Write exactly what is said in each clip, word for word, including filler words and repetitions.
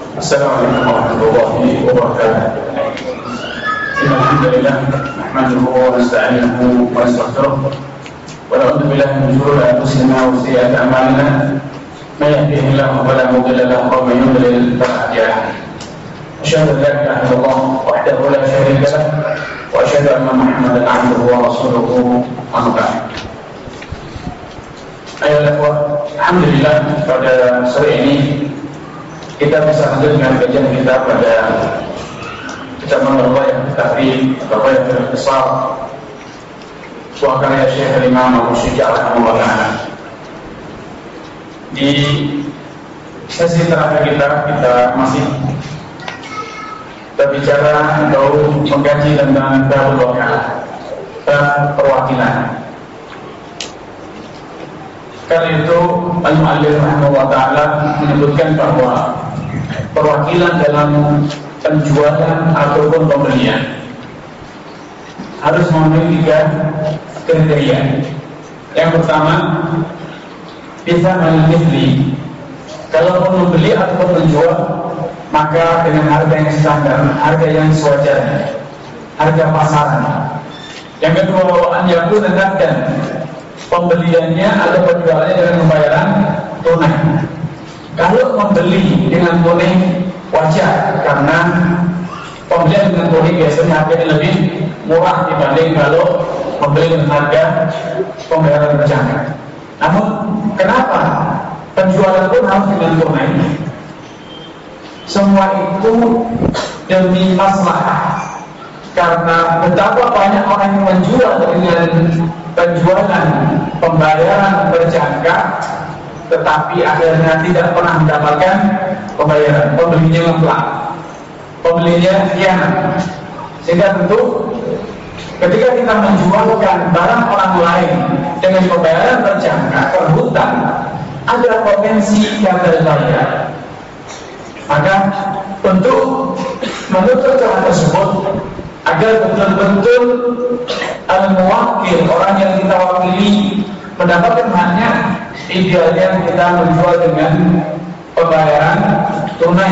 Assalamualaikum warahmatullahi wabarakatuh. Alhamdulillah, nahmaduhu wa nasta'inuhu wa nastaghfiruh wa na'udzu billahi min shururi anfusina wa sayyiati a'malina. May yahdihillahu fala mudilla lahu wa may yudlil fala hadiya lahu. Asyhadu an la ilaha illallah wahdahu la syarika lahu wa asyhadu anna Muhammadan 'abduhu wa rasuluhu. Amma ba'd. Ayolah, alhamdulillah pada sore ini kita bisa lanjut dengan kajian kita pada kitab Al-Ghayah Tahrir Al-Ghayah Al-Qisar, sebuah karya Syekh Al-Imam Al-Musyidi Al-Hamdulillah. Di sesi terakhir kita, kita masih berbicara atau mengkaji tentang bab wakil dan perwakilan. Karena itu Al-Mu'allif rahimahullah ta'ala menyebutkan bahwa perwakilan dalam penjualan ataupun pembelian harus memenuhi tiga kriteria. Yang pertama, bisa memilih. Kalaupun membeli ataupun menjual, maka dengan harga yang standar, harga yang sewajarnya, harga pasaran. Yang kedua, an yakuna naqdan, pembeliannya atau penjualannya dengan pembayaran tunai. Kalau membeli dengan tunai wajar, karena pembelian dengan tunai biasanya harganya lebih murah dibanding kalau membeli dengan harga pembayaran berjangka. Namun kenapa penjualan pun harus dengan tunai? Semua itu demi maslahah. Karena betapa banyak orang yang menjual dengan penjualan pembayaran berjangka, tetapi akhirnya tidak pernah mendapatkan pembayaran. Pembelinya ngeplak, pembelinya khianat. Sehingga tentu ketika kita menjualkan barang orang lain dengan pembayaran berjangka berhutang, ada potensi gagal bayar. Maka untuk menutup celah tersebut, agar betul-betul al-muwakil, orang yang kita wakili, mendapatkan haknya, idealnya kita menjual dengan pembayaran tunai.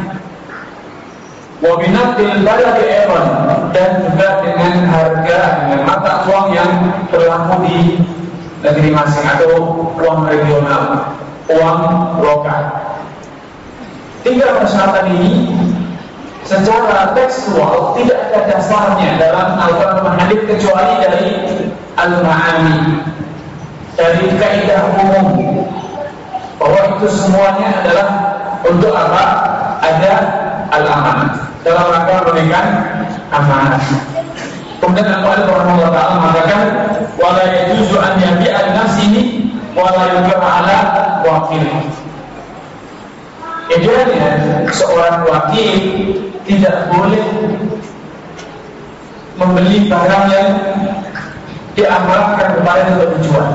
Wabinatil baladi ewan, dan juga dengan harga, dengan mata uang yang berlaku di negeri masing atau uang regional, uang lokal. Tiga persyaratan ini secara tekstual tidak ada dasarnya dalam Al-Quran hadits kecuali dari Al-Ma'ani, dari kaidah umum bahwa itu semuanya adalah untuk apa? Ada al-amanah, dalam rangka memberikan amanah. Kemudian Al-Quran rahimahullah ta'ala mengatakan wala yajuzu an yabi'a nafsihi wala yukra ala wakil. Idealnya seorang wakil tidak boleh membeli barang yang diamanahkan kepada untuk dijual.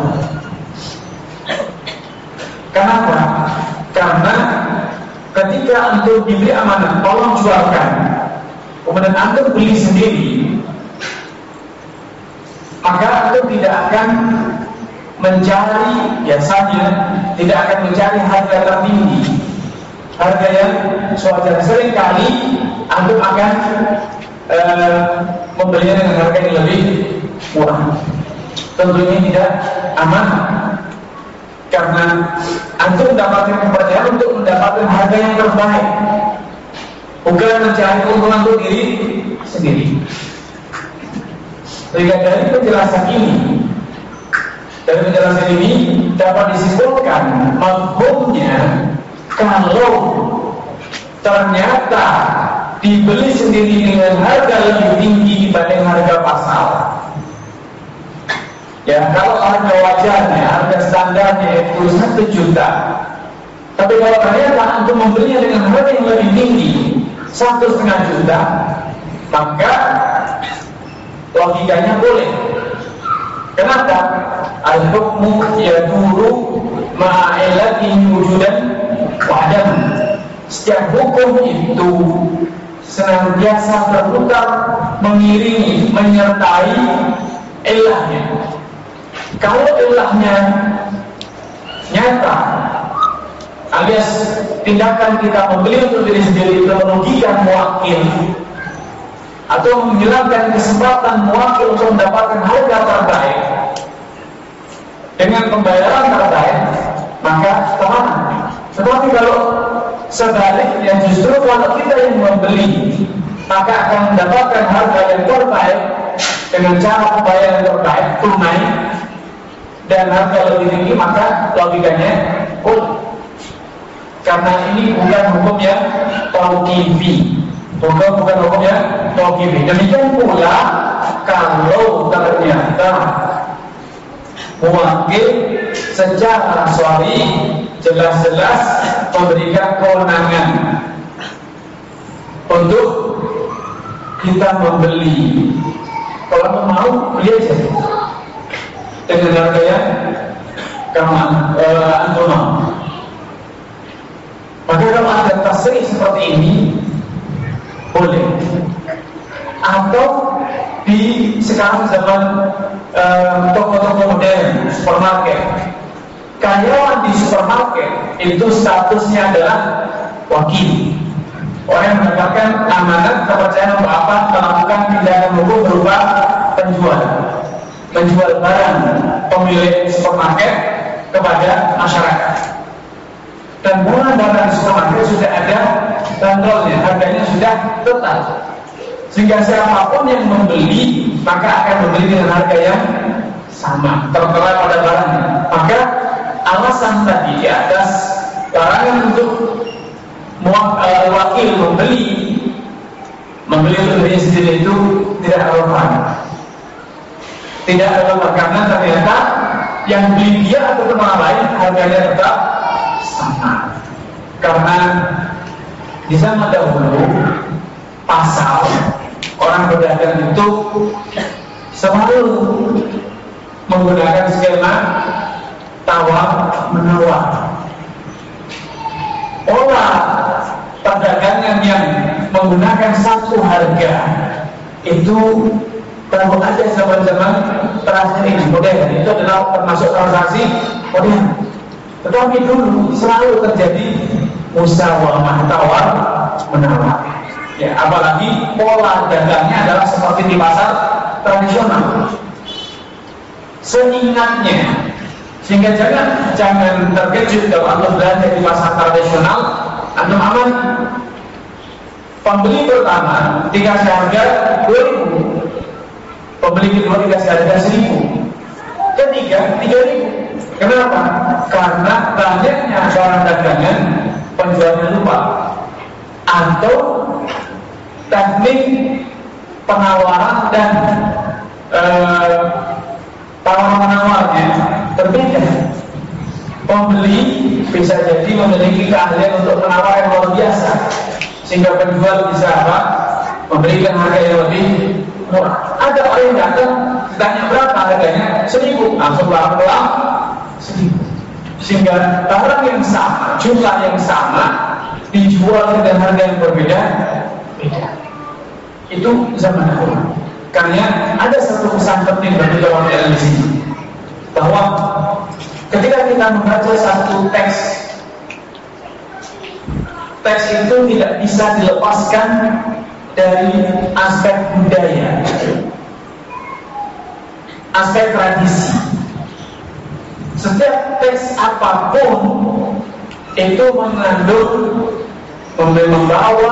Kenapa? Karena ketika antum diberi amanah, tolong jualkan, kemudian antum beli sendiri, maka antum tidak akan mencari, biasanya tidak akan mencari harga tertinggi, harga yang sewajarnya. Sering kali antum akan uh, membelinya dengan harga yang lebih murah. Tentunya tidak aman, karena antum mendapatkan kepercayaan untuk mendapatkan harga yang terbaik, bukan mencari keuntungan untuk diri sendiri. Sehingga dari penjelasan ini, dari penjelasan ini dapat disimpulkan mafhumnya, kalau ternyata dibeli sendiri dengan harga lebih tinggi dibanding harga pasar, ya kalau harga wajarnya, harga standarnya itu satu juta, tapi kalau ternyata untuk membelinya dengan harga yang lebih tinggi satu setengah juta, maka logikanya boleh. Kenapa? Al-hukmu yaduru ma'ilatihi wujudan wa'adam. Setiap hukum itu senantiasa berputar, mengiringi, menyertai ilahnya. Kalau ilahnya nyata alias tindakan kita membeli untuk diri sendiri itu merugikan muwakil atau menghilangkan kesempatan muwakil untuk mendapatkan harga terbaik dengan pembayaran terbaik, maka teman. Tetapi kalau sebaliknya, justru kalau kita yang membeli, maka akan mendapatkan harga yang terbaik dengan cara pembayaran yang terbaik, tunai, dan harga lebih tinggi, maka logikanya boleh. Karena ini bukan hukum yang tauqifi, bukan bukan hukum yang tauqifi. Demikian pula kalau ternyata muwakil secara syar'i jelas-jelas memberikan kewenangan untuk kita membeli. Kalau mau beli aja dengan harga yang kamu uh, antum mau. Maka kalau ada tasrih seperti ini boleh. Atau di sekarang zaman uh, toko-toko modern, supermarket, karyawan di supermarket itu statusnya adalah wakil, orang yang mendapatkan amanat kepercayaan untuk apa? Melakukan tindakan hukum berupa penjual, menjual barang pemilik supermarket kepada masyarakat. Dan barang-barang di supermarket sudah ada bandrolnya, harganya sudah tetap, sehingga siapapun yang membeli maka akan membeli dengan harga yang sama, tertera pada barangnya. Maka alasan tadi di atas larangan untuk wakil membeli membeli untuk diri sendiri itu tidak relevan, tidak relevan karena ternyata yang beli dia atau orang lain harganya tetap sama. Karena di zaman dahulu pasar orang berdagang itu selalu menggunakan skema tawar menawar. Pola perdagangan yang menggunakan satu harga itu baru ada zaman-zaman terakhir ini, modern. Itu adalah termasuk transaksi modern. Tetapi dulu selalu terjadi musyawarah tawar menawar. Ya, apalagi pola dagangnya adalah seperti di pasar tradisional. Seingatnya, sehingga jangan jangan terkejut kalau Anda belanja di pasar tradisional, Anda aman. Pembeli pertama dikasih harga dua ribu, pembeli kedua dikasih harga seribu, ketiga tiga ribu. Kenapa? Karena banyaknya barang dagangan penjualnya lupa, atau teknik penawaran dan eh, tawar-menawarnya berbeda. Pembeli bisa jadi memiliki keahlian untuk menawar yang luar biasa, sehingga penjual bisa apa? Memberikan harga yang lebih murah. Ada orang yang datang ditanya berapa harganya, seribu, langsung pelan-pelan seribu. Sehingga barang yang sama, jumlah yang sama dijual dengan harga yang berbeda, beda. Itu zaman dahulu. Karena ada satu pesan penting bagi orang yang di sini, bahwa ketika kita membaca satu teks, teks itu tidak bisa dilepaskan dari aspek budaya, aspek tradisi. Setiap teks apapun itu mengandung, membawa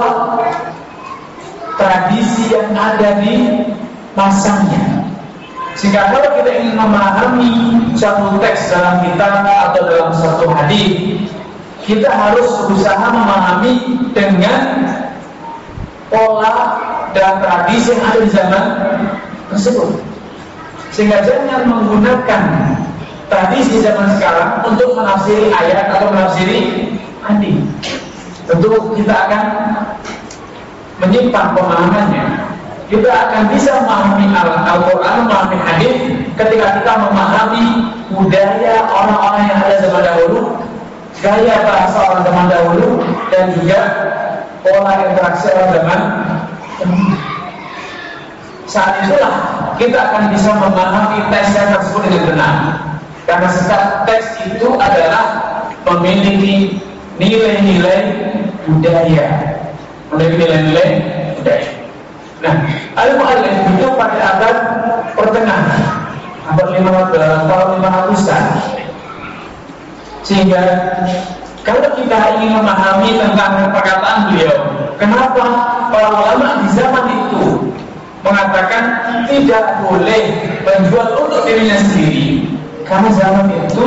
tradisi yang ada di masanya. Sehingga kalau kita ingin memahami suatu teks dalam kitab atau dalam suatu hadis, kita harus berusaha memahami dengan pola dan tradisi yang ada di zaman tersebut. Sehingga jangan menggunakan tradisi zaman sekarang untuk menafsiri ayat atau menafsiri hadis. Tentu kita akan menyimpang pemahamannya. Kita akan bisa memahami Al-Quran, memahami hadis ketika kita memahami budaya orang-orang yang ada zaman dahulu, gaya bahasa orang zaman dahulu, dan juga pola interaksi orang zaman dahulu. Saat itulah kita akan bisa memahami teks tersebut dengan benar. Karena setiap teks itu adalah memiliki nilai-nilai budaya, nilai-nilai budaya. Nah, al-mu'allif itu pada abad pertengahan, abad lima belas, tahun lima ratusan. Sehingga kalau kita ingin memahami tentang perkataan beliau, kenapa para ulama di zaman itu mengatakan tidak boleh menjual untuk dirinya sendiri, karena zaman itu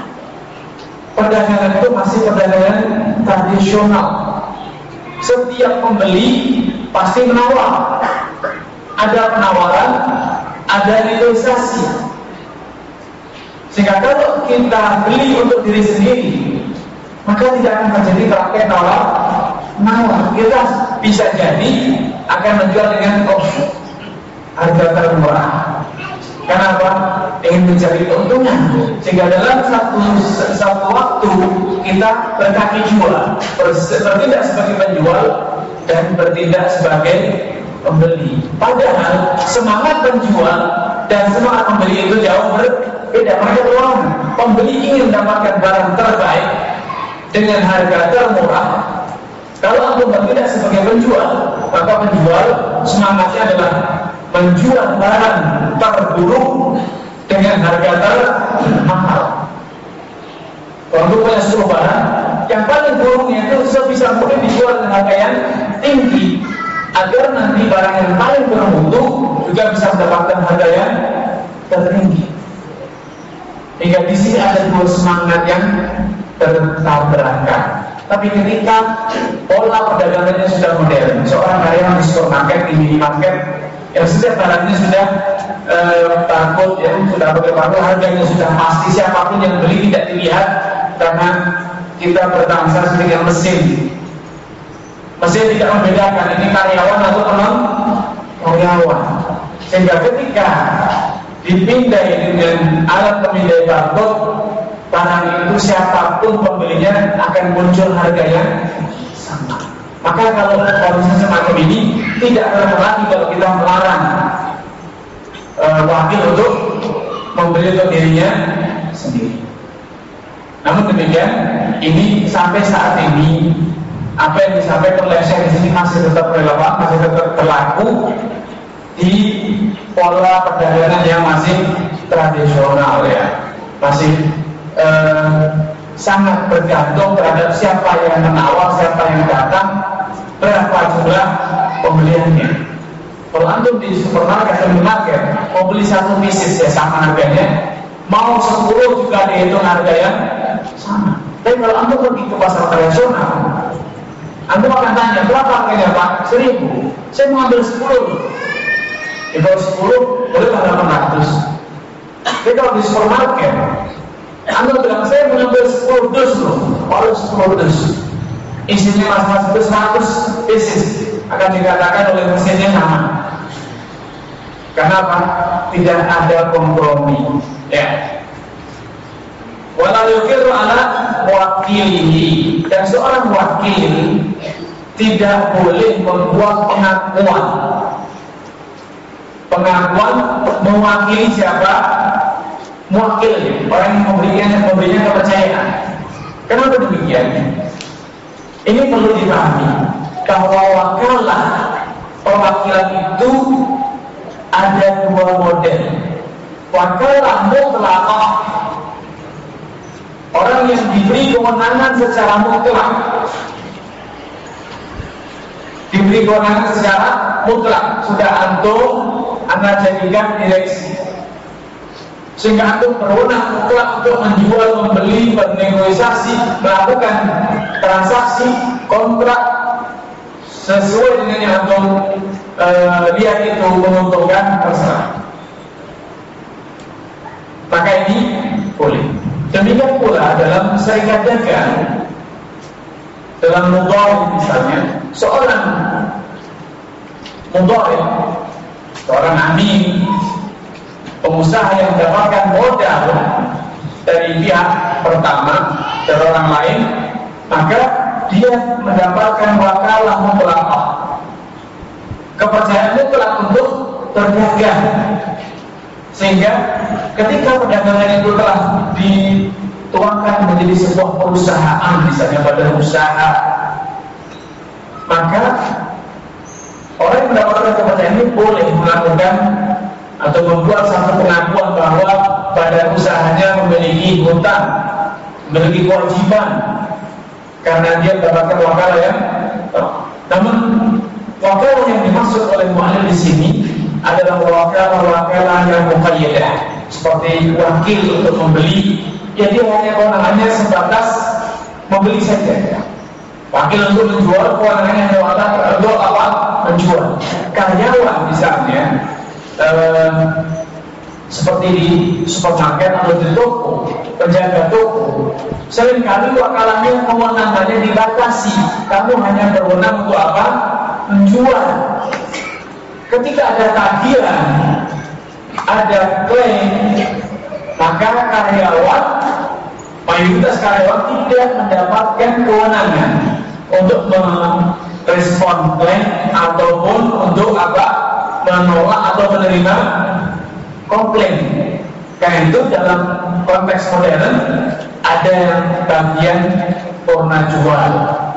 perdagangan itu masih perdagangan tradisional. Setiap pembeli pasti menawar, ada penawaran, ada negosiasi. Sehingga kalau kita beli untuk diri sendiri, maka tidak akan terjadi praktek nawar nawar. Kita bisa jadi akan menjual dengan oh, harga termurah. Kenapa? Ingin mencari keuntungan. Sehingga dalam satu satu waktu kita berkaki jual, bertindak sebagai penjual dan bertindak sebagai pembeli. Padahal semangat penjual dan semangat pembeli itu jauh berbeda. Mereka berlawan. Pembeli ingin mendapatkan barang terbaik dengan harga termurah. Kalau aku bertindak sebagai penjual, maka penjual semangatnya adalah menjual barang terburuk dengan harga termahal. Kalau untuk punya sepuluh barang, yang paling buruknya itu sebisa mungkin dijual dengan harga yang tinggi, agar nanti barang yang paling bermutu juga bisa mendapatkan harga yang tertinggi. Hingga di sini ada dua semangat yang bertabrakan. Tapi ketika pola perdagangannya sudah modern, seorang karyawan di supermarket, di minimarket, yang setiap barangnya sudah eh, takut, ya sudah bagaimana harganya sudah pasti, siapapun yang beli tidak dilihat, karena kita bertransaksi dengan mesin. Mesin tidak membedakan ini karyawan atau non karyawan. Sehingga ketika dipindai dengan alat pemindai barcode, barang itu siapapun pembelinya akan muncul harga yang sama. Maka kalau kondisi semacam ini tidak relevan lagi kalau kita melarang e, wakil untuk membeli untuk dirinya sendiri. Namun demikian, ini sampai saat ini apa yang disampaikan oleh Syekh di sini masih tetap relevan, masih tetap berlaku di pola perdagangan yang masih tradisional, ya, masih eh, sangat bergantung terhadap siapa yang menawar, siapa yang datang, berapa jumlah pembeliannya. Kalau antum di supermarket atau minimarket mau beli satu pieces ya sama harganya, mau sepuluh juga dihitung harga yang sama. Tapi kalau antum pergi ke pasar tradisional, antum akan tanya berapa harganya Pak? Seribu. Saya mau ambil sepuluh. Ya, kalau sepuluh boleh delapan ratus. Tapi kalau di supermarket, antum bilang saya mengambil sepuluh dus loh, kalau sepuluh dus isinya mas-mas itu seratus pieces, akan dikatakan oleh mesinnya sama. Kenapa? Tidak ada kompromi, ya. Wala yukiru ala wakilihi, dan seorang wakil tidak boleh membuat pengakuan pengakuan mewakili siapa? Mewakili orang yang memberikan memberinya kepercayaan. Kenapa demikian? Ini perlu dipahami bahwa wakalah perwakilan itu ada dua model. Wakalah mutlaqah, orang yang diberi kewenangan secara mutlak, diberi kewenangan secara mutlak, sudah antum anda jadikan direksi, sehingga antum berwenang mutlak untuk menjual, membeli, bernegosiasi, melakukan transaksi kontrak sesuai dengan yang antum e, lihat itu menguntungkan, terserah. Maka ini boleh. Demikian pula dalam serikat dagang, dalam mudharib misalnya, seorang mudharib, seorang amin, pengusaha yang mendapatkan modal dari pihak pertama dari orang lain, maka dia mendapatkan wakalah mutlaqah, kepercayaan mutlak untuk berdagang. Sehingga ketika perdagangan itu telah tuangkan menjadi sebuah perusahaan, misalnya badan usaha, maka orang yang mendapatkan kepercayaan ini boleh melakukan atau membuat satu pengakuan bahwa badan usahanya memiliki hutang, memiliki kewajiban, karena dia mendapatkan wakalah yang. Namun wakalah yang dimaksud oleh mu'allif di sini adalah wakalah-wakalah yang muqayyadah, seperti wakil untuk membeli, ya dia hanya kewenangannya sebatas membeli saja. Wakil untuk menjual, kewenangannya hanya untuk apa? Menjual. Karyawan misalnya, eh, seperti di supermarket atau di toko, penjaga toko, seringkali wakalahnya kewenangannya dibatasi. Kamu hanya berwenang untuk apa? Menjual. Ketika ada tagihan, ada klaim, maka karyawan, mayoritas karyawan tidak mendapatkan kewenangan untuk merespon klaim ataupun untuk apa? Menolak atau menerima komplain. Karena itu dalam konteks modern ada bagian purna jual.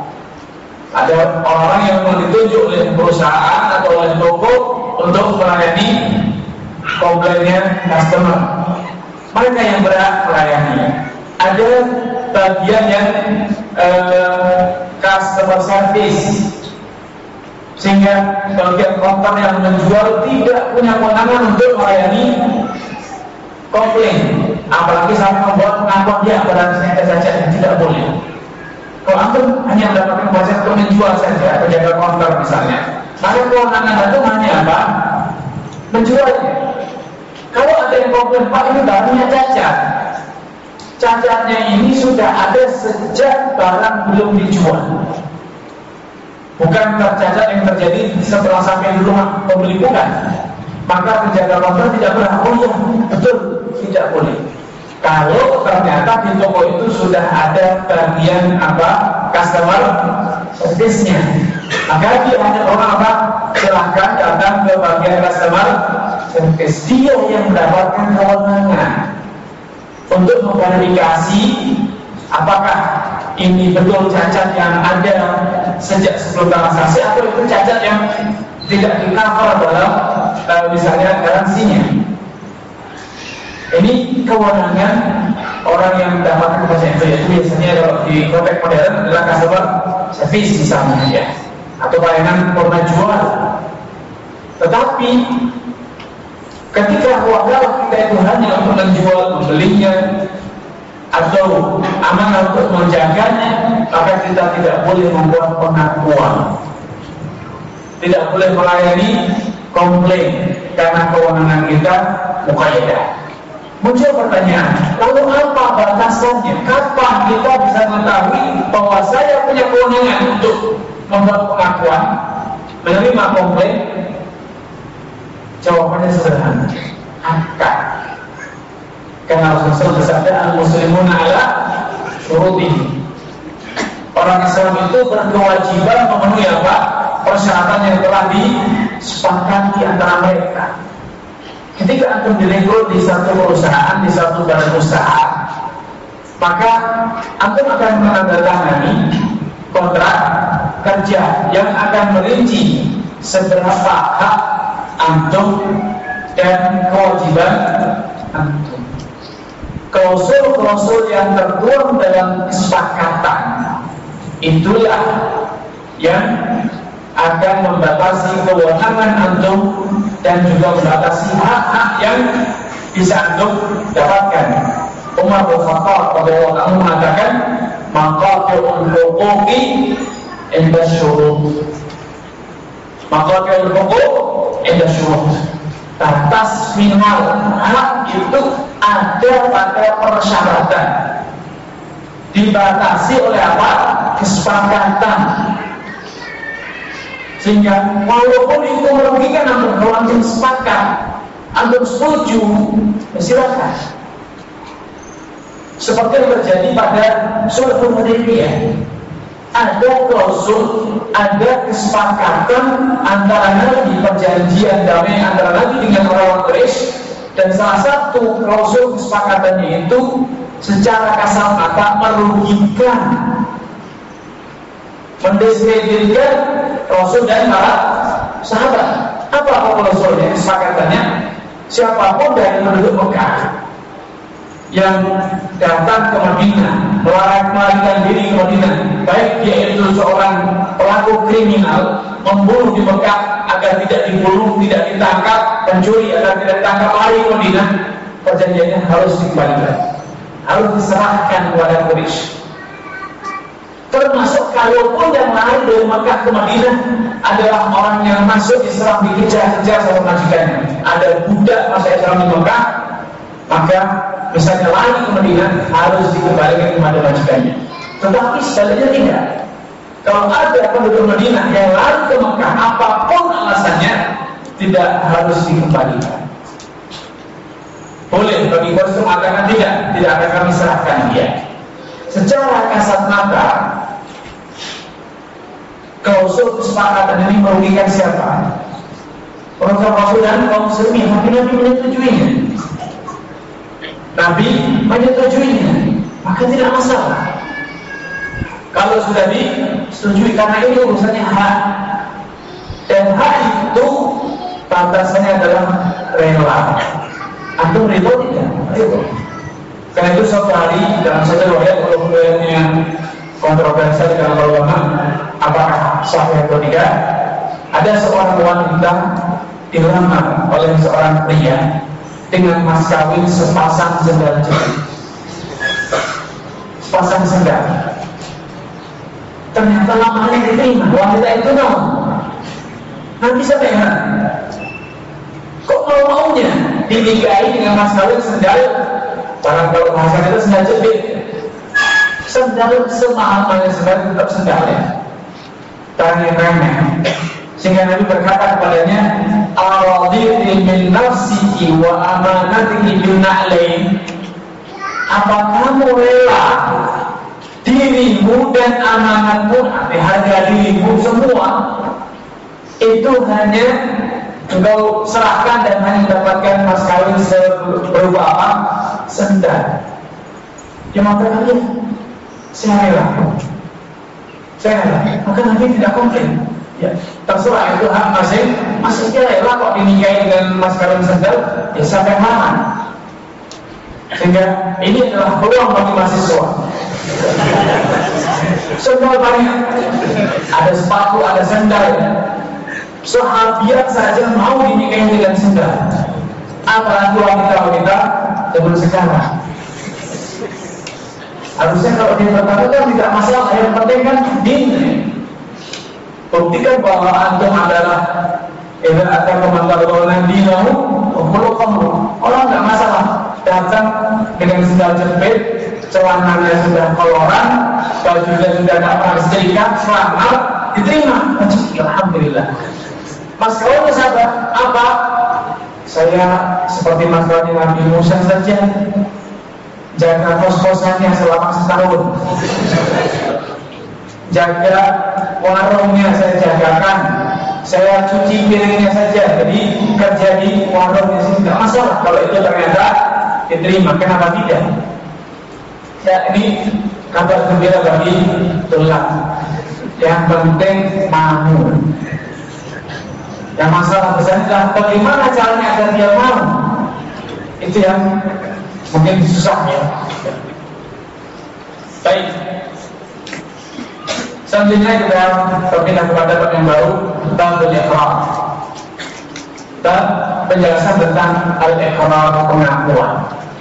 Ada orang yang ditunjuk oleh perusahaan atau oleh toko untuk melayani komplainnya customer. Mereka yang berhak melayani. Ada bagian yang eh, customer service, sehingga bagian counter yang menjual tidak punya kewenangan untuk melayani komplain, apalagi sampai membuat pengakuan dia pada saya saja, tidak boleh. Kalau antum hanya mendapatkan kewajiban untuk menjual saja, penjaga counter misalnya, maka kewenangan itu hanya apa? Menjualnya. Kalau ada yang komplain, Pak, ini barangnya cacat, cacatnya ini sudah ada sejak barang belum dijual, bukan tercacat yang terjadi setelah sampai di rumah pembeli, bukan. Maka penjaga counter tidak berhak. Oh ya, betul, tidak boleh. Kalau ternyata di toko itu sudah ada bagian apa? Customer service-nya, maka dia hanya orang apa? Silahkan datang ke bagian customer service. Dia yang mendapatkan kewenangan untuk memverifikasi apakah ini betul cacat yang ada sejak sebelum transaksi atau itu cacat yang tidak di-cover dalam uh, misalnya garansinya. Ini kewenangan orang yang mendapatkan kepercayaan itu, biasanya kalau di konteks modern adalah customer service misalnya ya, atau pelayanan purna jual. Tetapi ketika wakalah kita itu hanya untuk menjual, membelinya, atau amanah untuk menjaganya, maka kita tidak boleh membuat pengakuan, tidak boleh melayani komplain, karena kewenangan kita muqayyadah. Muncul pertanyaan, lalu apa batasannya? Kapan kita bisa mengetahui bahwa saya punya kewenangan untuk membuat pengakuan, menerima komplain? Jawabannya sederhana, akad. Karena Rasulullah bersabda, al-muslimuna ala syurutihim. Orang Islam itu berkewajiban memenuhi apa? Persyaratan yang telah disepakati antara mereka. Ketika antum direkrut di satu perusahaan, di satu badan usaha, maka antum akan menandatangani kontrak kerja yang akan merinci seberapa hak antum dan kewajiban antum. Klausul-klausul yang tertuang dalam kesepakatan itulah yang akan membatasi kewenangan antum dan juga membatasi hak-hak yang bisa antum dapatkan. Umar bin Khattab radhiyallahu anhu mengatakan, maqatul huquqi inda syurut. Maqatul huquq inda syurut. Batas final hak itu ada pada persyaratan. Dibatasi oleh apa? Kesepakatan. Sehingga walaupun itu merugikan antum, kalau antum sepakat, antum setuju, silakan. Seperti yang terjadi pada Sulhul Hudaybiyah. Ada klausul, ada kesepakatan antara Nabi, perjanjian damai antara Nabi dengan orang-orang Quraisy, dan salah satu klausul kesepakatannya itu secara kasat mata merugikan, mendiskreditkan Rasul dan para sahabat. Apa klausulnya? Kesepakatannya, siapapun dari penduduk Mekah yang datang ke Madinah, melarikan diri ke Madinah, baik dia itu seorang pelaku kriminal, membunuh di Mekah agar tidak dibunuh, tidak ditangkap, pencuri agar tidak ditangkap, lari ke Madinah, perjanjiannya harus dikembalikan, harus diserahkan kepada Quraisy. Termasuk kalaupun yang lari dari Mekah ke Madinah adalah orang yang masuk Islam dikejar-kejar sama majikannya, ada budak masuk Islam di Mekah, maka misalnya lari ke Madinah harus dikembalikan kepada majikannya. Tetapi sebaliknya tidak. Kalau ada penduduk Madinah yang lari ke Mekah, apapun alasannya, tidak harus dikembalikan. Boleh bagi Quraisy mengatakan tidak, tidak akan kami serahkan dia. Secara kasat mata, klausul kesepakatan ini merugikan siapa? Rasul dan kaum muslimin. Tapi Nabi menyetujuinya. Nabi menyetujuinya, maka tidak masalah. Kalau sudah disetujui, karena ini urusannya hak, dan hak itu batasannya adalah rela. Antum ridho tidak? Ridho. Karena itu suatu hari dalam satu riwayat, walaupun riwayatnya kontroversial di kalangan ulama, apakah sahih atau tidak, ada seorang wanita dilamar oleh seorang pria dengan mas kawin sepasang sendal jepit, sepasang sendal. Ternyata lamarannya diterima. Wanita itu mau. Nanti siapa yang mana? Kok mau maunya dinikahi dengan mas kawin sendal? Barang kalau bahasa itu sendal jepit. Sendal semahal-mahalnya sendal tetap sendal ya. Remeh-remeh. Sehingga Nabi berkata kepadanya, "Araditi min nafsiki wa amanatiki bin na'lain." Apa kamu rela dirimu dan amanatmu, harga dirimu semua itu hanya engkau serahkan dan hanya mendapatkan mas kawin berupa apa? Sendal. Dia mengatakan, ya, saya rela, saya rela. Maka Nabi tidak komplain. Ya, terserah itu hak masing, masing dia rela kok dinikahi dengan mas kawin sendal, ya sampai mana? Sehingga ini adalah peluang bagi mahasiswa. Sendal banyak, ada sepatu, ada sendal. Sahabiat saja mau dinikahi dengan sendal, apalagi wanita-wanita zaman sekarang. Harusnya kalau dia berkata kan tidak masalah, yang penting kan din. Buktikan bahwa antum adalah ibarat atau kemantaran dinamu, kamu orang nggak masalah datang dengan sendal jepit, celananya sudah koloran, bajunya sudah tidak pernah setrika, selamat diterima. Alhamdulillah. Mas kawin sahabat apa? Saya seperti mas kawin Nabi Musa saja, jaga kos-kosannya selama setahun, jaga warungnya saya jagakan, saya cuci piringnya saja, jadi kerja di warungnya sih tidak masalah. Kalau itu ternyata diterima, kenapa tidak? Ya, ini kabar gembira bagi tulak. Yang penting mau. Yang masalah besar adalah bagaimana caranya agar dia mau. Itu yang mungkin susah ya. Baik. Selanjutnya kita berpindah kepada bab yang baru, babul iqrar. Dan penjelasan tentang al-iqrar, pengakuan.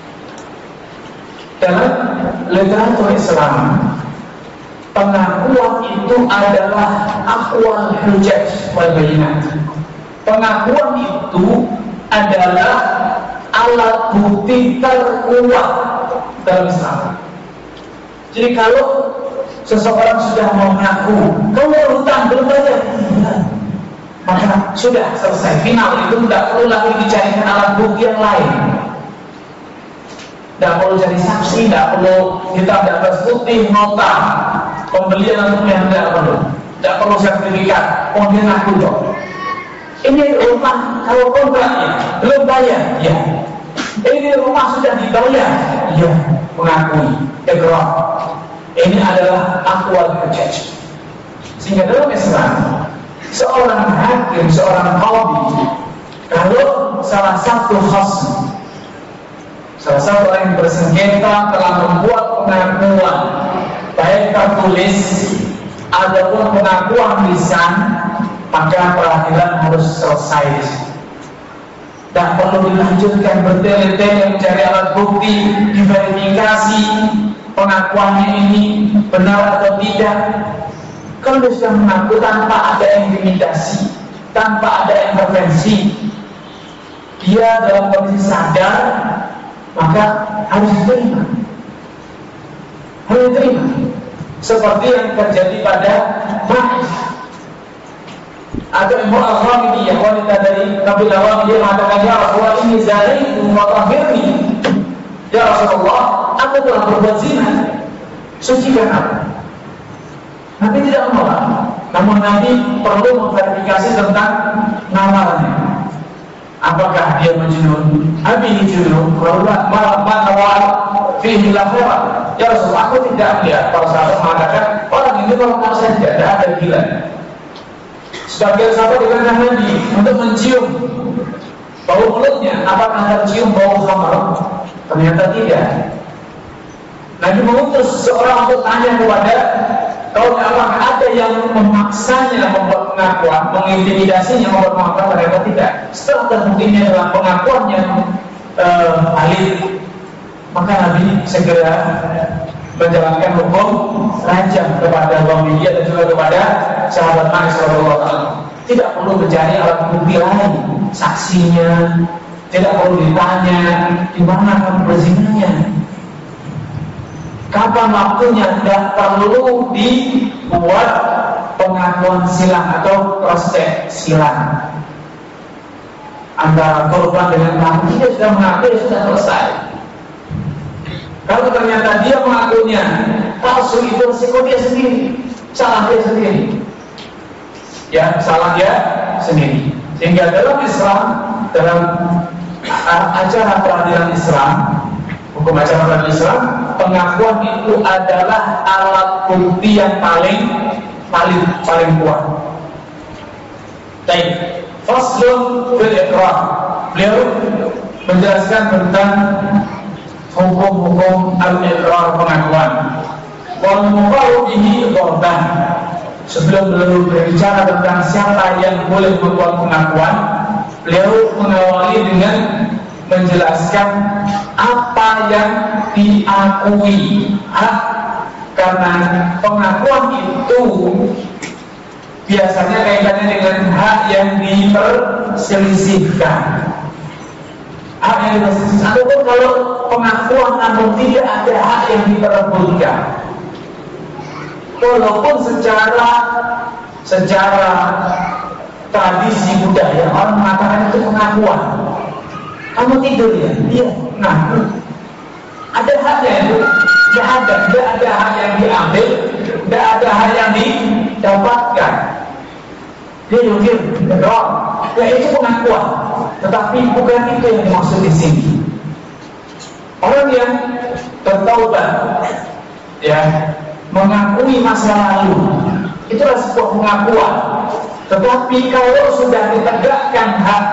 Dalam literatur Islam, pengakuan itu adalah aqwal hujjah wal bayinat. Pengakuan itu adalah alat bukti terkuat dalam Islam. Jadi kalau seseorang sudah mengaku, kamu berhutang belum bayar, maka sudah selesai, final. Itu tidak perlu lagi dicarikan alat bukti yang lain. Tidak perlu cari saksi, tidak perlu kita dapat bukti nota pembelian atau yang tidak perlu, tidak perlu sertifikat. Oh dia ngaku dong. Ini rumah kalau kontraknya belum bayar, ya. Ini rumah sudah dibayar, ya. mengakui, ikrar. Ini adalah aqwal hujjaj. Sehingga dalam Islam, seorang hakim, seorang qadhi, kalau salah satu khasm, salah satu orang yang bersengketa telah membuat pengakuan baik tertulis ataupun pengakuan lisan, maka peradilan harus selesai. Tak perlu dilanjutkan bertele-tele mencari alat bukti, diverifikasi pengakuannya ini benar atau tidak. Kalau dia sudah mengaku tanpa ada intimidasi, tanpa ada intervensi, dia dalam kondisi sadar, maka harus diterima. Harus diterima. Seperti yang terjadi pada Ma'is atau Imam Al-Ghamidiyah, wanita dari kabilah Ghamidiyah mengatakan, ya Rasulullah, ini zalaitu wa tahhirni. Ya Rasulullah, aku telah berbuat zina, sucikan aku. Nabi tidak menolak, namun Nabi perlu memverifikasi tentang nalarnya. Apakah dia majnun? Abi junun, malah malah nawal fihi lahira. Ya Rasulullah, aku tidak melihat. Para sahabat mengatakan, orang ini normal saja, tidak ada gila. Sebagian sahabat dikatakan Nabi untuk mencium bau mulutnya, apakah tercium bau khamar? Ternyata tidak. Nabi mengutus seorang untuk tanya kepada kaum, apakah ada yang memaksanya membuat pengakuan, mengintimidasinya membuat pengakuan? Ternyata tidak. Setelah terbuktinya dalam pengakuan yang uh, valid, maka Nabi segera menjalankan hukum rajam kepada Ghamidiyah dan juga kepada sahabat Ma'is radhiyallahu anhu. Tidak perlu mencari alat bukti lain, saksinya, tidak perlu ditanya di mana kamu berzinanya, kapan waktunya. Tidak perlu dibuat pengakuan silang atau prospek silang antara korban dengan pelaku. Dia sudah mengaku, dia sudah selesai. Kalau ternyata dia mengakunya palsu, itu resiko dia sendiri, salah dia sendiri, ya salah dia sendiri. Sehingga dalam Islam, dalam acara peradilan Islam, hukum acara peradilan Islam, pengakuan itu adalah alat bukti yang paling paling paling kuat. Baik, faslun fil iqrar. Beliau menjelaskan tentang hukum-hukum al-iqrar, pengakuan. Wal muqarru bihi dhorban. Sebelum beliau berbicara tentang siapa yang boleh membuat pengakuan, beliau mengawali dengan menjelaskan apa yang diakui hak, karena pengakuan itu biasanya kaitannya dengan hak yang diperselisihkan. Hak yang diperselisihkan, ataupun kalau pengakuan namun tidak ada hak yang diperebutkan, walaupun secara secara tradisi budaya orang mengatakan itu pengakuan. Kamu tidur ya? Iya. Nah, ada haknya itu? Tidak ada. Tidak ada hak yang diambil, tidak ada hak yang didapatkan. Dia jujur, betul. Ya, itu pengakuan. Tetapi bukan itu yang dimaksud di sini. Orang yang bertaubat, ya, mengakui masa lalu, itulah sebuah pengakuan. Tetapi kalau sudah ditegakkan hak,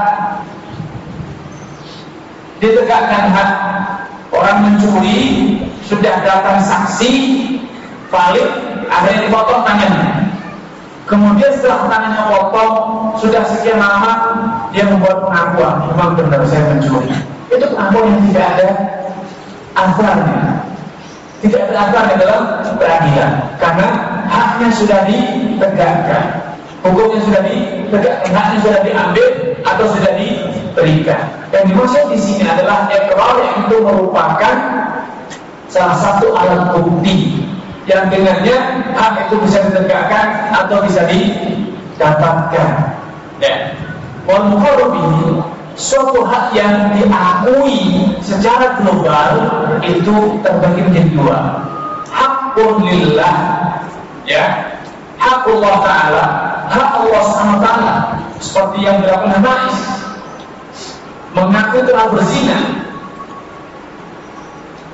ditegakkan hak, orang mencuri, sudah datang saksi valid, akhirnya dipotong tangannya. Kemudian setelah tangannya potong, sudah sekian lama dia membuat pengakuan, memang benar saya mencuri. Itu pengakuan yang tidak ada asarnya, tidak ada asarnya dalam peradilan, karena haknya sudah ditegakkan, hukumnya sudah ditegakkan, haknya sudah diambil atau sudah diberikan. Dan dimaksud di sini adalah iqrar, yang itu merupakan salah satu alat bukti yang dengannya hak itu bisa ditegakkan atau bisa didapatkan. Ya. Wal muqarrar bihi, suatu hak yang diakui secara global itu terbagi menjadi dua. Hakun lillah, ya, hak Allah Ta'ala, hak Allah Subhanahu wa Ta'ala, seperti yang dilakukan Ma'is, mengaku telah berzina.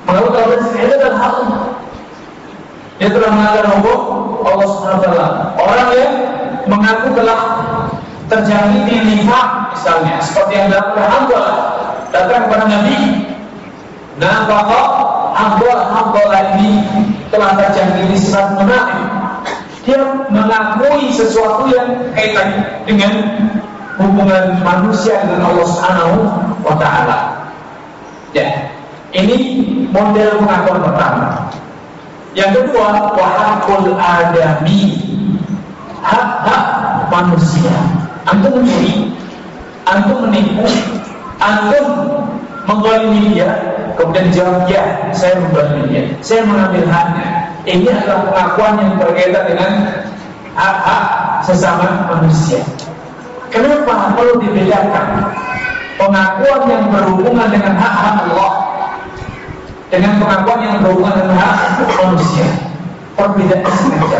Mengaku kalau berzina itu adalah hak umum. Dia telah melanggar hukum Allah Subhanahu wa taala. Orang yang mengaku telah terjadi nifaq misalnya, seperti yang dilakukan Hanzalah datang kepada Nabi, nah bahwa Hanzalah Hanzalah ini telah terjadi sifat munafik. Dia mengakui sesuatu yang kaitan dengan hubungan manusia dengan Allah Subhanahu wa taala. Ya, ini model pengakuan pertama. Yang kedua, wa haqqul adami, hak-hak manusia. Antum mencuri, antum menipu, antum menggolimi dia, kemudian jawab, ya, saya menggolimi dia, saya mengambil haknya. Ini adalah pengakuan yang berkaitan dengan hak-hak sesama manusia. Kenapa perlu dibedakan pengakuan yang berhubungan dengan hak-hak Allah dengan pengakuan yang berhubungan dengan hak manusia? Perbedaan sengaja.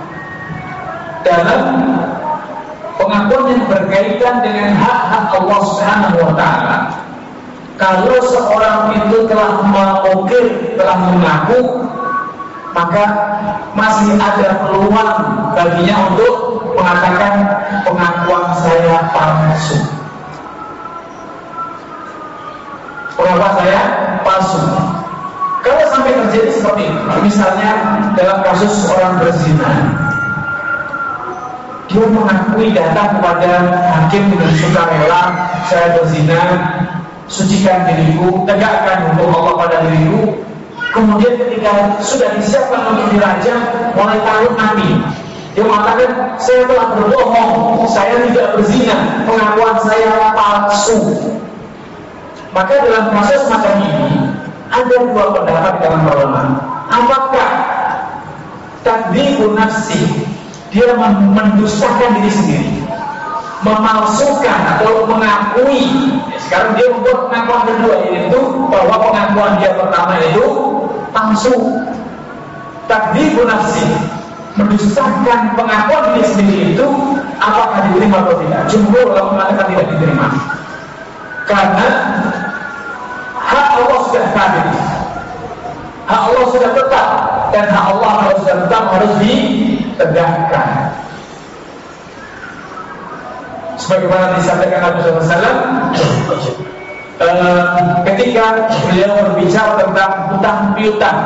Dalam pengakuan yang berkaitan dengan hak-hak Allah Subhanahu wa taala, kalau seorang itu telah mengukir, telah mengaku, maka masih ada peluang baginya untuk mengatakan pengakuan saya palsu. Pengakuan saya palsu. Kalau sampai terjadi seperti itu, misalnya dalam kasus orang berzina, dia mengakui datang kepada hakim dengan sukarela, saya berzina, sucikan diriku, tegakkan hukum Allah pada diriku. Kemudian ketika sudah disiapkan untuk dirajam, mulai takut mati, dia mengatakan, saya telah berbohong, saya tidak berzina, pengakuan saya palsu. Maka dalam proses macam ini ada dua pendapat di kalangan ulama. Apakah takdzibun nafsi, dia mendustakan diri sendiri, memalsukan atau mengakui? Sekarang dia membuat pengakuan kedua, yaitu bahwa pengakuan dia pertama itu palsu. Takdzibun nafsi, mendustakan pengakuan diri sendiri itu, apakah diterima atau tidak? Jumhur ulama mengatakan tidak diterima, karena hak Allah sudah hadir, hak Allah sudah tetap, dan hak Allah harus tetap harus ditegakkan. Sebagaimana disampaikan Nabi sallallahu alaihi wasallam uh, ketika beliau berbicara tentang hutang piutang,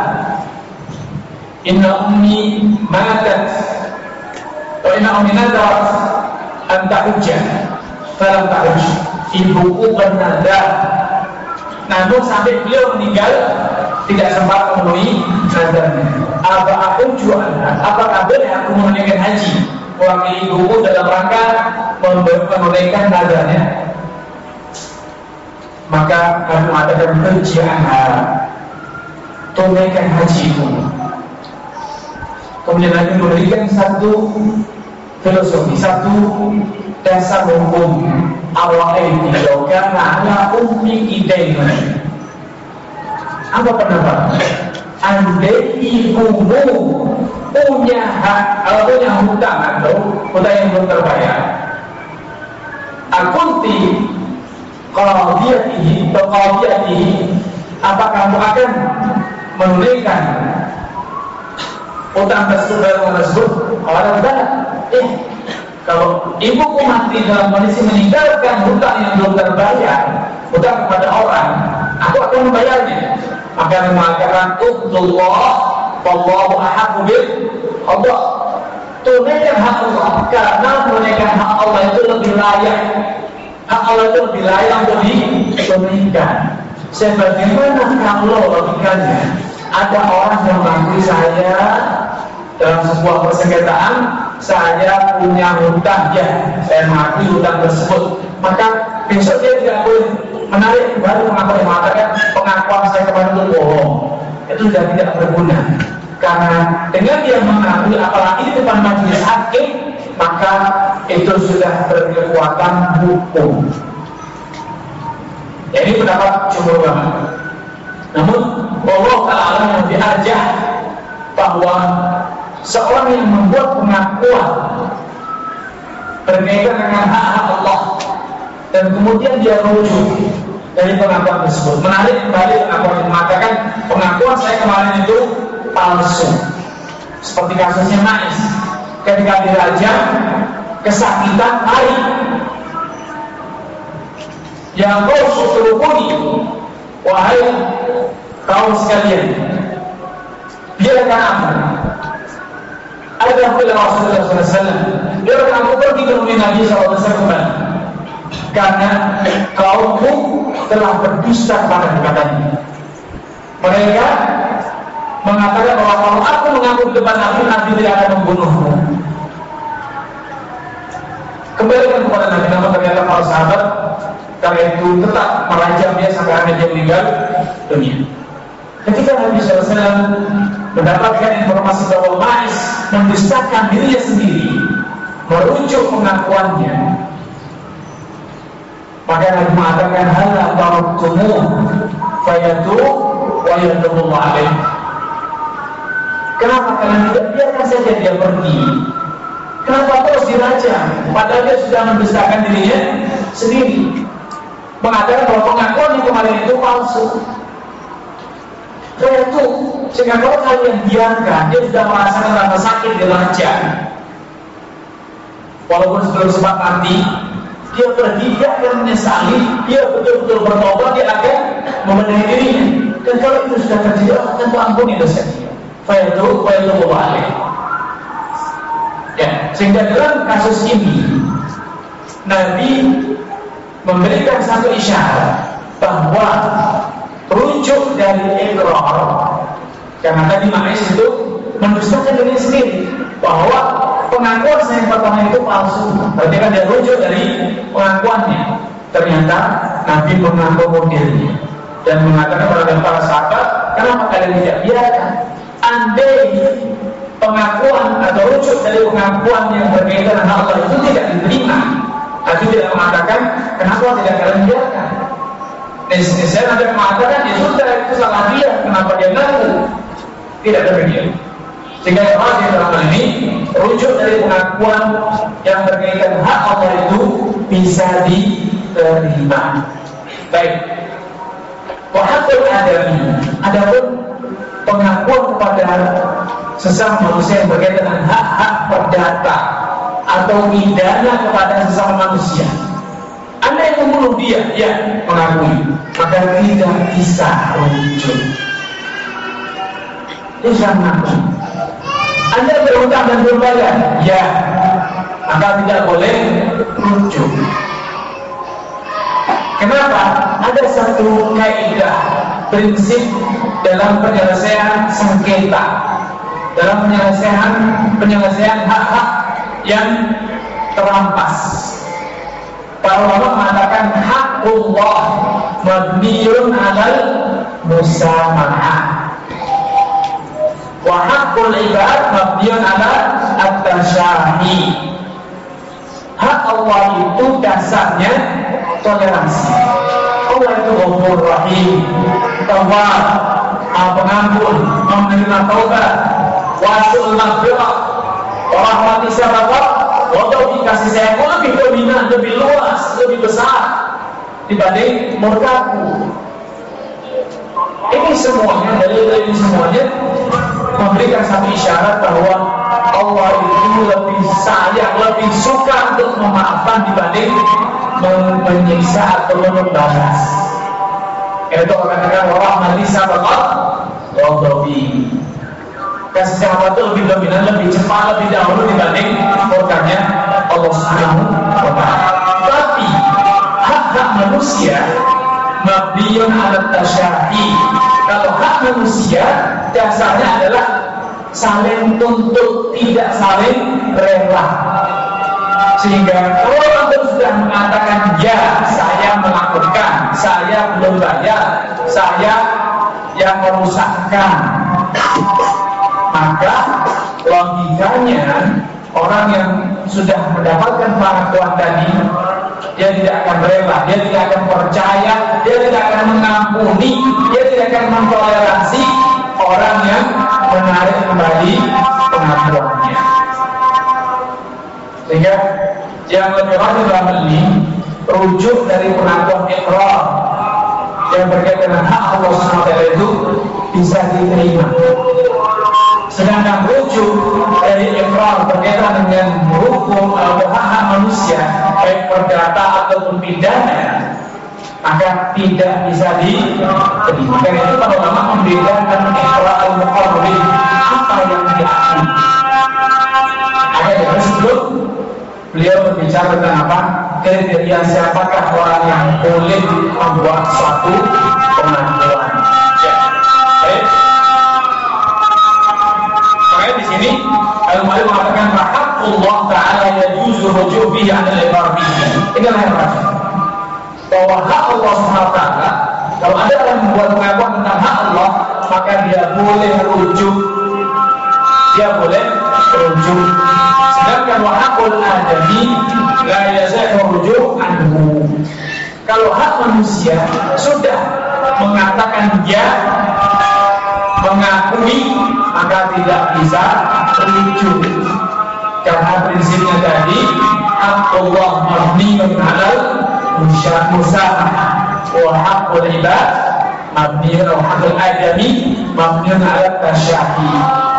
inna ummi matat wa inna ummi nadarat an tahujja falam tahuj, ibuku bernadar, namun sampai beliau meninggal tidak sempat memenuhi nadarnya. Apa aku jual? Apakah boleh aku menunaikan haji mewakili ibuku dalam rangka menunaikan nadarnya? Maka kami mengatakan kerjaan, tunaikan hajiku. Kemudian lagi memberikan satu filosofi, satu dasar hukum. Allah ini lokan ala ummi idaina. Apa pendapat? Andai ibumu punya hak, kalau punya hutang atau hutang yang belum terbayar, akunti qadiyatihi atau qadiyatihi, apakah kamu akan menunaikan hutang tersebut dalam tersebut? Kalau tidak, eh kalau ibuku mati dalam kondisi meninggalkan hutang yang belum terbayar, hutang kepada orang, aku akan membayarnya. Maka mengatakan uqdullah wallahu ahaqqu bil qada. Tunaikan hak Allah, karena menunaikan hak Allah itu lebih layak. Hak Allah itu lebih layak untuk ditunaikan. Sebagaimana kalau logikanya ada orang yang mengakui saya dalam sebuah persengketaan, saya punya hutang, ya, saya mengakui hutang tersebut, maka besok dia tidak boleh menarik kembali pengakuan yang mengatakan pengakuan saya kemarin itu bohong. Itu sudah tidak berguna, karena dengan dia mengakui, apalagi di depan majelis hakim, maka itu sudah berkekuatan hukum. Ya, ini pendapat jumhur ulama. Namun Allah Ta'ala yang lebih arjah bahwa seorang yang membuat pengakuan berkaitan dengan hak-hak Allah dan kemudian dia rujuk dari pengakuan tersebut. Menarik kembali pengakuan yang mengatakan pengakuan saya kemarin itu palsu. Seperti kasusnya Ma'is, ketika dirajam kesakitan lari. Yang kau syukuruni, wahai kaum sekalian, biarkan aku. Ada pula Rasulullah shallallahu alaihi wasallam, biarkan aku pergi menemui Nabi shallallahu alaihi wasallam kembali, karena kaummu telah berdusta pada katanya. Mereka mengatakan bahwa kalau aku mengaku di depan Nabi, Nabi tidak akan membunuhmu. Kembalikan kepada Nabi, namun ternyata para sahabat karena itu tetap merajam dia sampai akhirnya dia meninggal dunia. Ketika Nabi shallallahu alaihi wasallam mendapatkan informasi bahwa Ma'is mendustakan dirinya sendiri, merujuk pengakuannya, maka Nabi mengatakan hala taraktumu fayatu wa yadullahu alaih. Kenapa kalian tidak biarkan saja dia pergi? Kenapa terus dirajam? Padahal dia sudah mendustakan dirinya sendiri, mengatakan bahwa pengakuan yang kemarin itu palsu. Fayatu, sehingga kalau kalian biarkan, dia sudah merasakan rasa sakit dirajam. Walaupun sebelum sempat mati, dia pergi, dia akan menyesali, dia betul-betul bertobat, dia akan membenahi dirinya. Dan kalau itu sudah terjadi, Allah akan ampuni dosa dia. Fayatu, fayatu mu'alih. Ya, sehingga dalam kasus ini, Nabi memberikan satu isyarat bahwa rujuk dari ikrar, karena tadi Ma'is itu mendustakan diri sendiri, bahwa pengakuan saya yang pertama itu palsu. Berarti kan dia rujuk dari pengakuannya. Ternyata Nabi mengakomodirnya dan mengatakan kepada para sahabat, kenapa kalian tidak biarkan? Andai pengakuan atau rujuk dari pengakuan yang berkaitan dengan Allah itu tidak diterima, Nabi tidak mengatakan kenapa tidak kalian biarkan. Dan saya nanti mengatakan ya sudah, itu salah dia, kenapa dia ngaku? Tidak demikian. Sehingga yang wajib dalam hal ini rujuk dari pengakuan yang berkaitan hak Allah itu bisa diterima. Baik. Wahakul adami, adapun pengakuan kepada sesama manusia yang berkaitan dengan hak-hak perdata atau pidana kepada sesama manusia. Anda yang membunuh dia, ya mengakui, maka tidak bisa rujuk. Dia sudah mengakui. Anda berhutang dan belum bayar, ya, maka tidak boleh rujuk. Kenapa? Ada satu kaidah prinsip dalam penyelesaian sengketa, dalam penyelesaian penyelesaian hak-hak yang terampas. Para ulama mengatakan hakullah mabniun alal musamahah, wa hakul ibad mabniun ala at-tasyahi. Hak Allah itu dasarnya toleransi. Allah itu Ghafur Rahim, Tawwab, Maha Pengampun, menerima taubat, Wasi'ul Maghfirah, Rahmati Syafaqah, Wadau dikasih sayangku lebih dominan, lebih luas, lebih besar dibanding murkaku. Ini semuanya, dari ini semuanya memberikan satu isyarat bahwa Allah itu lebih sayang, lebih suka untuk memaafkan dibanding menyiksa atau membalas. Itu katakan rahmati sabaqat ghadabi. Kasih sayang itu lebih dominan, lebih cepat, lebih dahulu dibanding murkanya Allah Subhanahu wa taala. Tapi hak-hak manusia mabniun 'ala tasyahi. Kalau hak manusia dasarnya adalah saling tuntut, tidak saling rela. Sehingga kalau antum sudah mengatakan ya, saya melakukan, saya belum bayar, saya yang merusakkan, maka logikanya orang yang sudah mendapatkan pengakuan tadi, dia tidak akan rela, dia tidak akan percaya, dia tidak akan mengampuni, dia tidak akan mentoleransi orang yang menarik kembali pengakuannya. Sehingga yang lebih rajin dalam ini rujuk dari pengakuan ikrar yang berkaitan dengan hak Allah subhanahu wa taala itu bisa diterima. Sedangkan rujuk dari ikrar berkaitan dengan hukum atau hak-hak manusia, baik perdata ataupun pidana, maka tidak bisa diterima. Karena itu para ulama membedakan ikrar al-muqarrabin, apa yang diakui. Ada yang sebelum beliau berbicara tentang apa kriteria siapakah orang yang boleh membuat suatu pengakuan. Ya, baik. Makanya di sini al-Mu'allif mengatakan haqqullah ta'ala yajuzu rujuk bihi 'an al-iqrar bihi. Inilah yang pertama. Bahwa hak Allah subhanahu wa taala, kalau ada orang membuat pengakuan tentang hak Allah, maka dia boleh rujuk. Dia boleh rujuk. Sedangkan wa haqqul adami la yazahu rujuk anhu. Kalau hak manusia sudah mengatakan dia mengakui, maka tidak bisa rujuk. Karena prinsipnya tadi haqqullah mabniun 'alal musyafaah wa haqqul ibad mabniun 'ala haqqul adami mabniun 'ala tasyahi.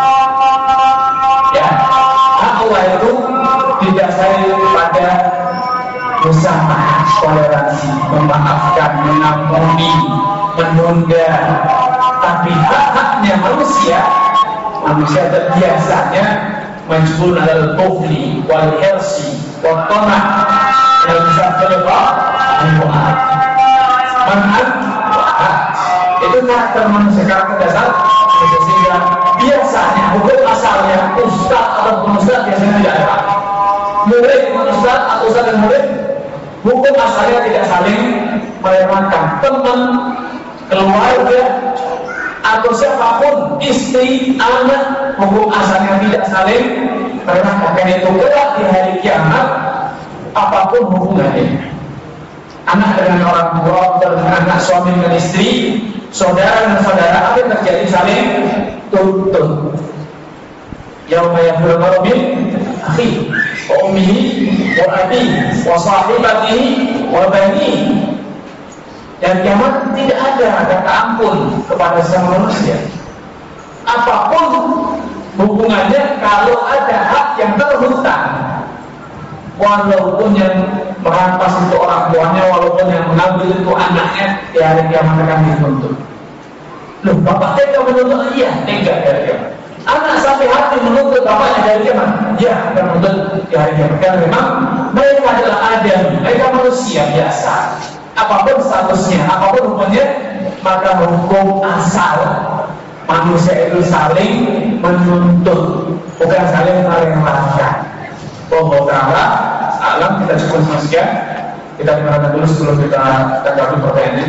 Ya, hak Allah itu didasari pada musyafaah, toleransi, memaafkan, mengampuni, menunda. Tapi hak-haknya manusia, manusia biasanya majbul alal bukhli wal hirsi wa tamah yang bisa terlepas al-mu'ad man'ad wa'ad. Itu karakter manusia, karakter dasar manusia. Sehingga biasanya hukum asalnya ustaz atau ustaz biasanya tidak ada, murid dengan ustaz atau ustaz dan murid hukum asalnya tidak saling meremehkan. Teman, keluarga, atau siapapun, istri, anak, hukum asalnya tidak saling meremehkan. Karena itu kelak di hari kiamat, apapun hubungannya, anak dengan orang tua, dengan anak, suami dengan istri, saudara dengan saudara, apa yang terjadi? Saling tuntut. Yauma yafirru al-mar'u min akhihi wa ummihi wa abihi wa sahibatihi wa banihi. Dan kiamat tidak ada kata ampun kepada semua manusia. Apapun hubungannya, kalau ada hak yang terhutang, walaupun yang merampas itu orang tuanya, walaupun yang mengambil itu anaknya, di hari kiamat akan dituntut. Loh, bapak tega menuntut? Iya, tega dari kiamat. Anak sampai hati menuntut bapaknya dari kiamat? Ya, akan menuntut di hari kiamat. Karena memang mereka adalah Adam, mereka manusia biasa. Apapun statusnya, apapun hukumnya, maka hukum asal manusia itu saling menuntut, bukan saling meremehkan. Allah Ta'ala alam. Kita cukup sekian. Kita dengarkan dulu sebelum kita tanggapi pertanyaannya.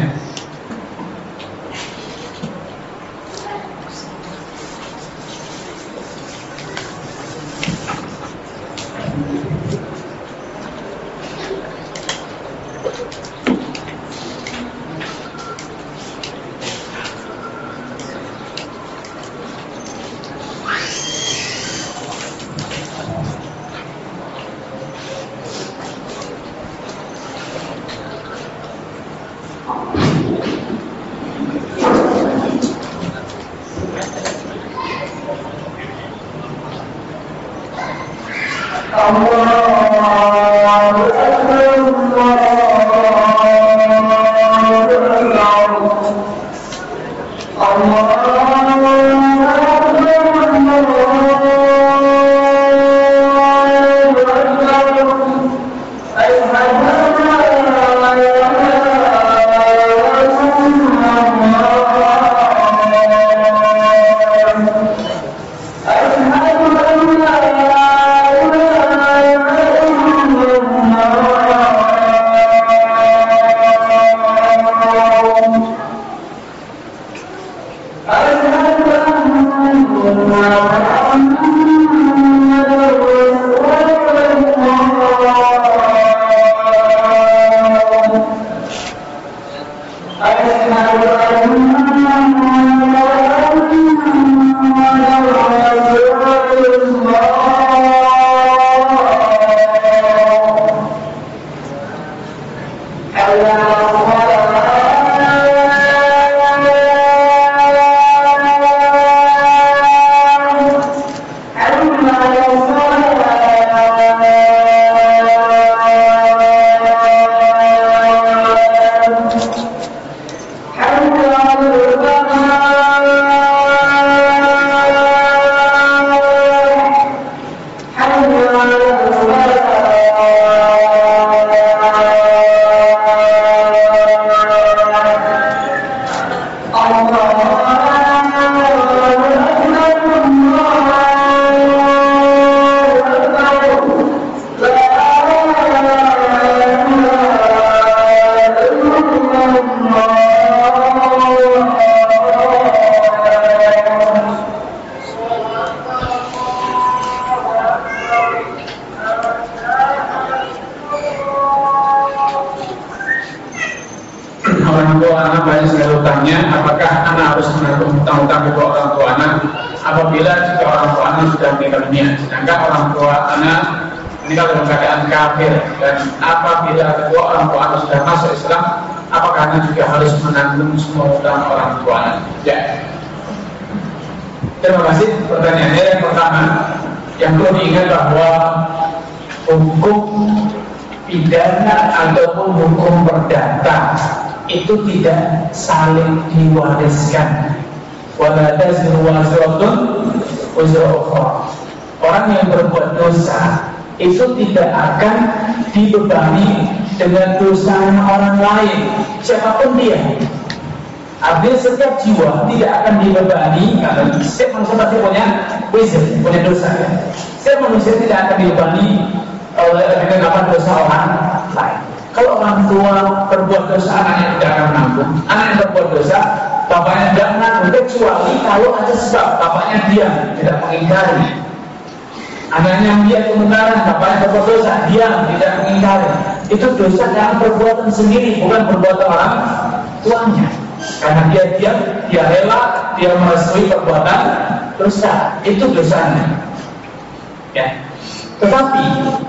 orang tua anak banyak sekali hutangnya, apakah anak harus menanggung hutang-hutang kedua orang tua anak apabila jika orang tua anak sudah meninggal dunia, sedangkan orang tua anak meninggal dalam keadaan kafir, dan apabila kedua orang tua anak sudah masuk Islam, apakah anak juga harus menanggung semua hutang orang tua anak? Ya. Terima kasih. Pertanyaannya yang pertama, yang perlu diingat bahwa hukum pidana ataupun hukum perdata itu tidak saling diwariskan. Wala taziru waziratun wizra ukhra. Orang yang berbuat dosa itu tidak akan dibebani dengan dosa orang lain, siapapun dia. Artinya setiap jiwa tidak akan dibebani, karena setiap manusia pasti punya wizr, punya dosa. Setiap manusia tidak akan dibebani oleh dengan apa dosa orang lain. Kalau orang tua berbuat dosa, anaknya tidak akan menanggung. Anak yang berbuat dosa, bapaknya tidak menanggung, kecuali kalau ada sebab. Bapaknya diam, tidak mengingkari. Anaknya yang dia kemungkaran, bapaknya berbuat dosa, diam, tidak mengingkari. Itu dosa dalam perbuatan sendiri, bukan perbuatan orang tuanya. Karena dia diam, dia rela, dia merestui perbuatan dosa, itu dosanya. Ya. Tetapi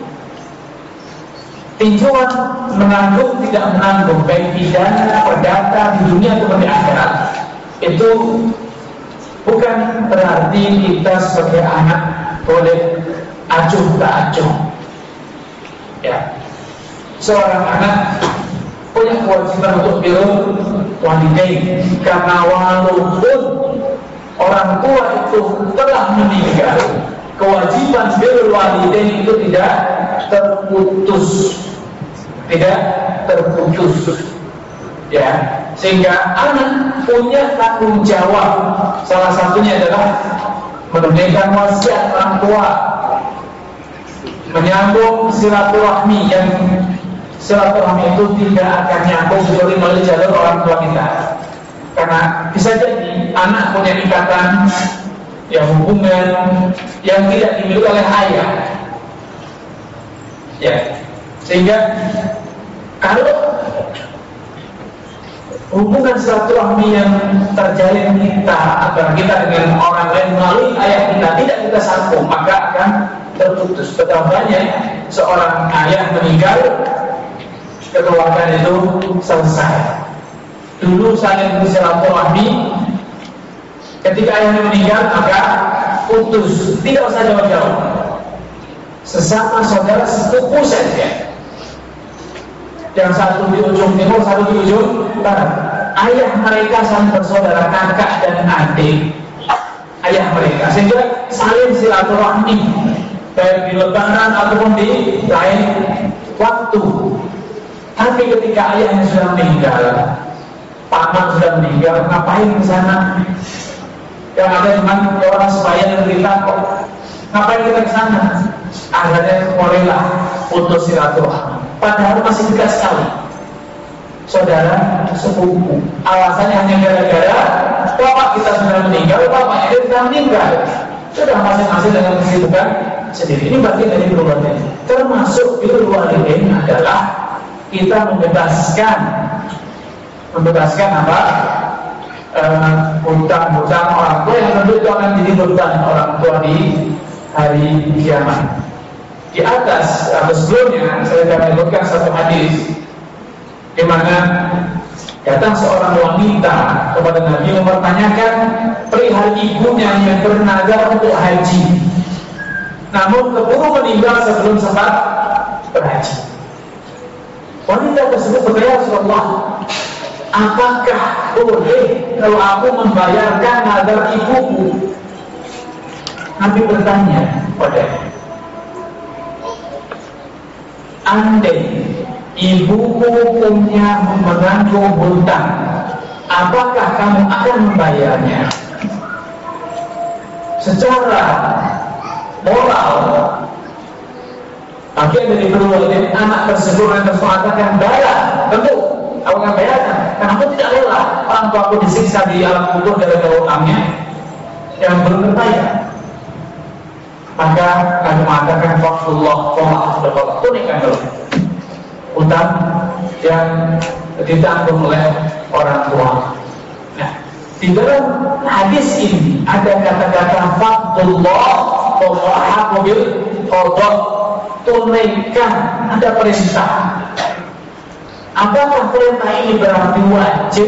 tinjauan menanggung tidak menanggung, baik pidana, perdata di dunia atau di akhirat, itu bukan berarti kita sebagai anak boleh acuh tak acuh. Ya. Seorang anak punya kewajiban untuk birrul walidain, karena walaupun orang tua itu telah meninggal, kewajiban birrul walidain itu tidak terputus, tidak terputus, ya. Sehingga anak punya tanggung jawab. Salah satunya adalah menunaikan wasiat orang tua, menyambung silaturahmi, yang silaturahmi itu tidak akan nyambung kecuali melalui jalur orang tua kita. Karena bisa jadi anak punya ikatan, ya, hubungan yang tidak dimiliki oleh ayah, ya. Sehingga kalau hubungan silaturahmi yang terjalin kita antara kita dengan orang lain melalui ayah kita tidak kita sambung, maka akan terputus. Betapa banyak seorang ayah meninggal, kekeluargaan itu selesai. Dulu saling bersilaturahmi, ketika ayahnya meninggal maka putus, tidak usah jauh-jauh, sesama saudara sepupu saja, yang satu di ujung timur, satu di ujung barat. Ayah mereka saling bersaudara, kakak dan adik ayah mereka, sehingga saling silaturahmi baik di lebaran ataupun di lain waktu. Tapi ketika ayahnya sudah meninggal, paman sudah meninggal, ngapain ke sana? Yang ada cuma orang sebaya dan kita, kok ngapain kita ke sana? Akhirnya mulailah putus silaturahmi. Padahal masih dekat sekali, saudara sepupu. Alasannya hanya gara-gara bapak kita sudah meninggal, bapak itu sudah meninggal, sudah masing-masing dengan kesibukan sendiri. Ini bagian dari perubahan. Termasuk birrul walidain adalah kita membebaskan membebaskan apa? hutang-hutang uh, orang tua yang tentu itu akan jadi beban orang tua di hari kiamat. Di atas atau sebelumnya saya akan menyebutkan satu hadis di mana datang seorang wanita kepada Nabi mempertanyakan perihal ibunya yang bernazar untuk haji, namun keburu meninggal sebelum sempat berhaji. Wanita tersebut bertanya, Rasulullah, apakah boleh kalau aku membayarkan nazar ibuku? Nabi bertanya padanya, andai ibuku punya menanggung hutang, apakah kamu akan membayarnya? Secara moral, bagian dari berwajib anak tersebut yang mengatakan bayar, tentu aku akan bayarkan, karena aku tidak rela orang tua aku disiksa di alam kubur gara-gara hutangnya yang belum terbayar. Maka kami mengatakan Rasulullah Shallallahu Alaihi Wasallam tunaikan dulu utang yang ditanggung oleh orang tua. Nah, di dalam hadis ini ada kata-kata faqdullah wa haqqul qada, tunaikan, ada perintah. Apakah perintah ini berarti wajib?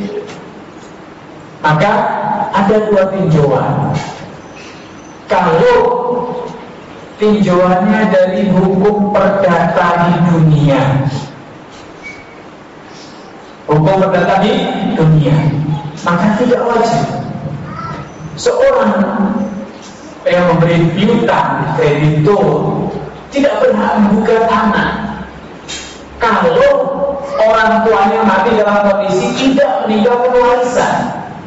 Maka ada dua tinjauan. Kalau tinjauannya dari hukum perdata di dunia, hukum perdata di dunia, maka tidak wajib. Seorang yang memberi piutang, kreditur, tidak berhak menggugat anak kalau orang tuanya mati dalam kondisi tidak meninggalkan warisan.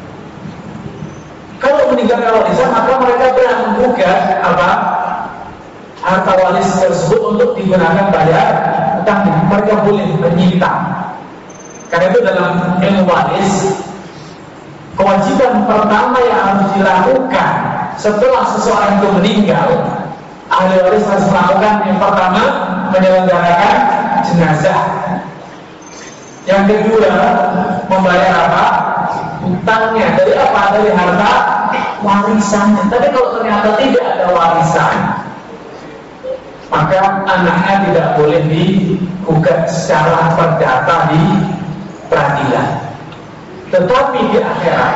Kalau meninggalkan warisan, maka mereka berhak menggugat apa? Harta waris tersebut untuk digunakan bayar utangnya. Mereka boleh menyita. Karena itu dalam ilmu waris, kewajiban pertama yang harus dilakukan setelah seseorang itu meninggal, ahli waris harus melakukan yang pertama, menyelenggarakan jenazah. Yang kedua, membayar apa? Utangnya. Dari apa? Dari harta warisannya. Tapi kalau ternyata tidak ada warisan, maka anaknya tidak boleh digugat secara perdata di peradilan. Tetapi di akhirat,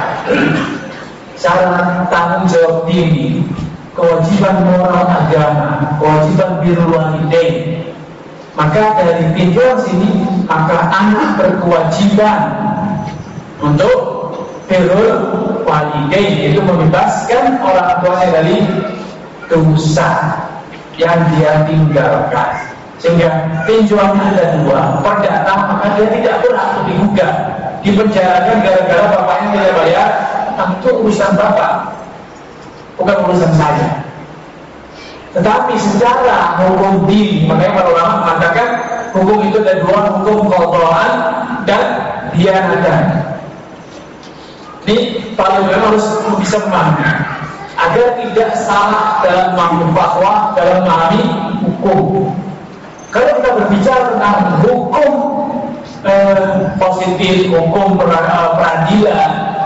cara tanggung jawab dini, kewajiban moral agama, kewajiban birrul walidain, maka dari tinjauan sini, maka anak berkewajiban untuk birrul walidain, yaitu membebaskan orang tuanya dari dosa yang dia tinggalkan. Sehingga tinjauannya ada dua. Perdata, maka dia tidak berhak untuk digugat, dipenjarakan gara-gara bapaknya tidak bayar. Itu urusan bapak, bukan urusan saya. Tetapi secara hukum din, makanya para ulama mengatakan hukum itu ada dua, hukum qadaan dan dianatan. Ini para ulama harus bisa memahami agar tidak salah dalam memahami fatwa, dalam memahami hukum. Kalau kita berbicara tentang hukum eh, positif, hukum peradilan,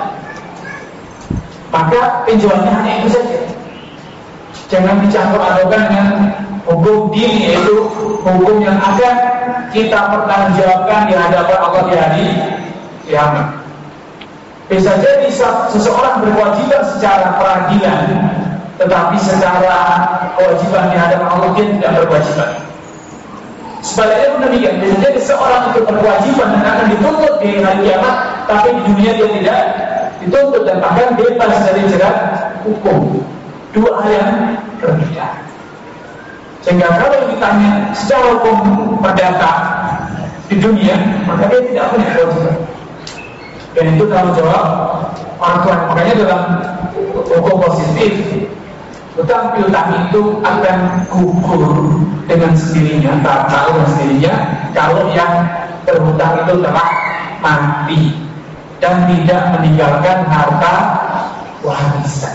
maka tinjauannya hanya itu saja. Jangan dicampur adukan dengan hukum dini, yaitu hukum yang akan kita pertanggungjawabkan di hadapan Allah di hari kiamat. Bisa jadi seseorang berkewajiban secara peradilan, tetapi secara kewajiban di hadapan Allah dia tidak berkewajiban. Sebaliknya pun demikian. Bisa jadi seorang itu berkewajiban dan akan dituntut di hari kiamat, tapi di dunia dia tidak dituntut dan bahkan bebas dari jerat hukum. Dua hal yang berbeda. Sehingga kalau ditanya secara hukum perdata di dunia, maka dia tidak punya kewajiban. Dan itu tanggung jawab orang tua. Makanya dalam hukum positif, utang piutang itu akan gugur dengan sendirinya, tak tahu dengan sendirinya, kalau yang berhutang itu telah mati dan tidak meninggalkan harta warisan.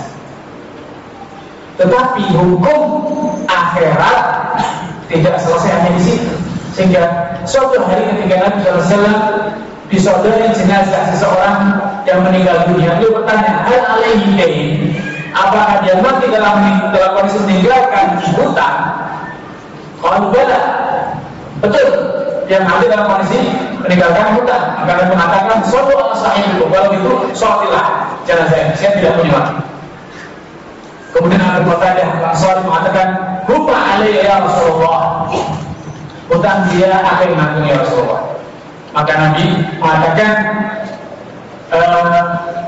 Tetapi hukum akhirat tidak selesai hanya di situ. Sehingga suatu hari ketika Nabi shallallahu alaihi wasallam disodori jenazah seseorang yang meninggal dunia, dia bertanya, hal alaihi dain, apakah dia mati dalam dalam kondisi meninggalkan hutang? Kalau bala, betul, dia mati dalam kondisi meninggalkan hutang. Maka dia mengatakan, suatu Allah sahih itu, kalau itu shotilah jenazah, saya tidak punya waktu. Kemudian Abu Qatadah Ansari mengatakan, "Hufa alaihi ya Rasulullah." Hutang dia apa yang menanggung ya Rasulullah. Maka Nabi mengatakan, uh,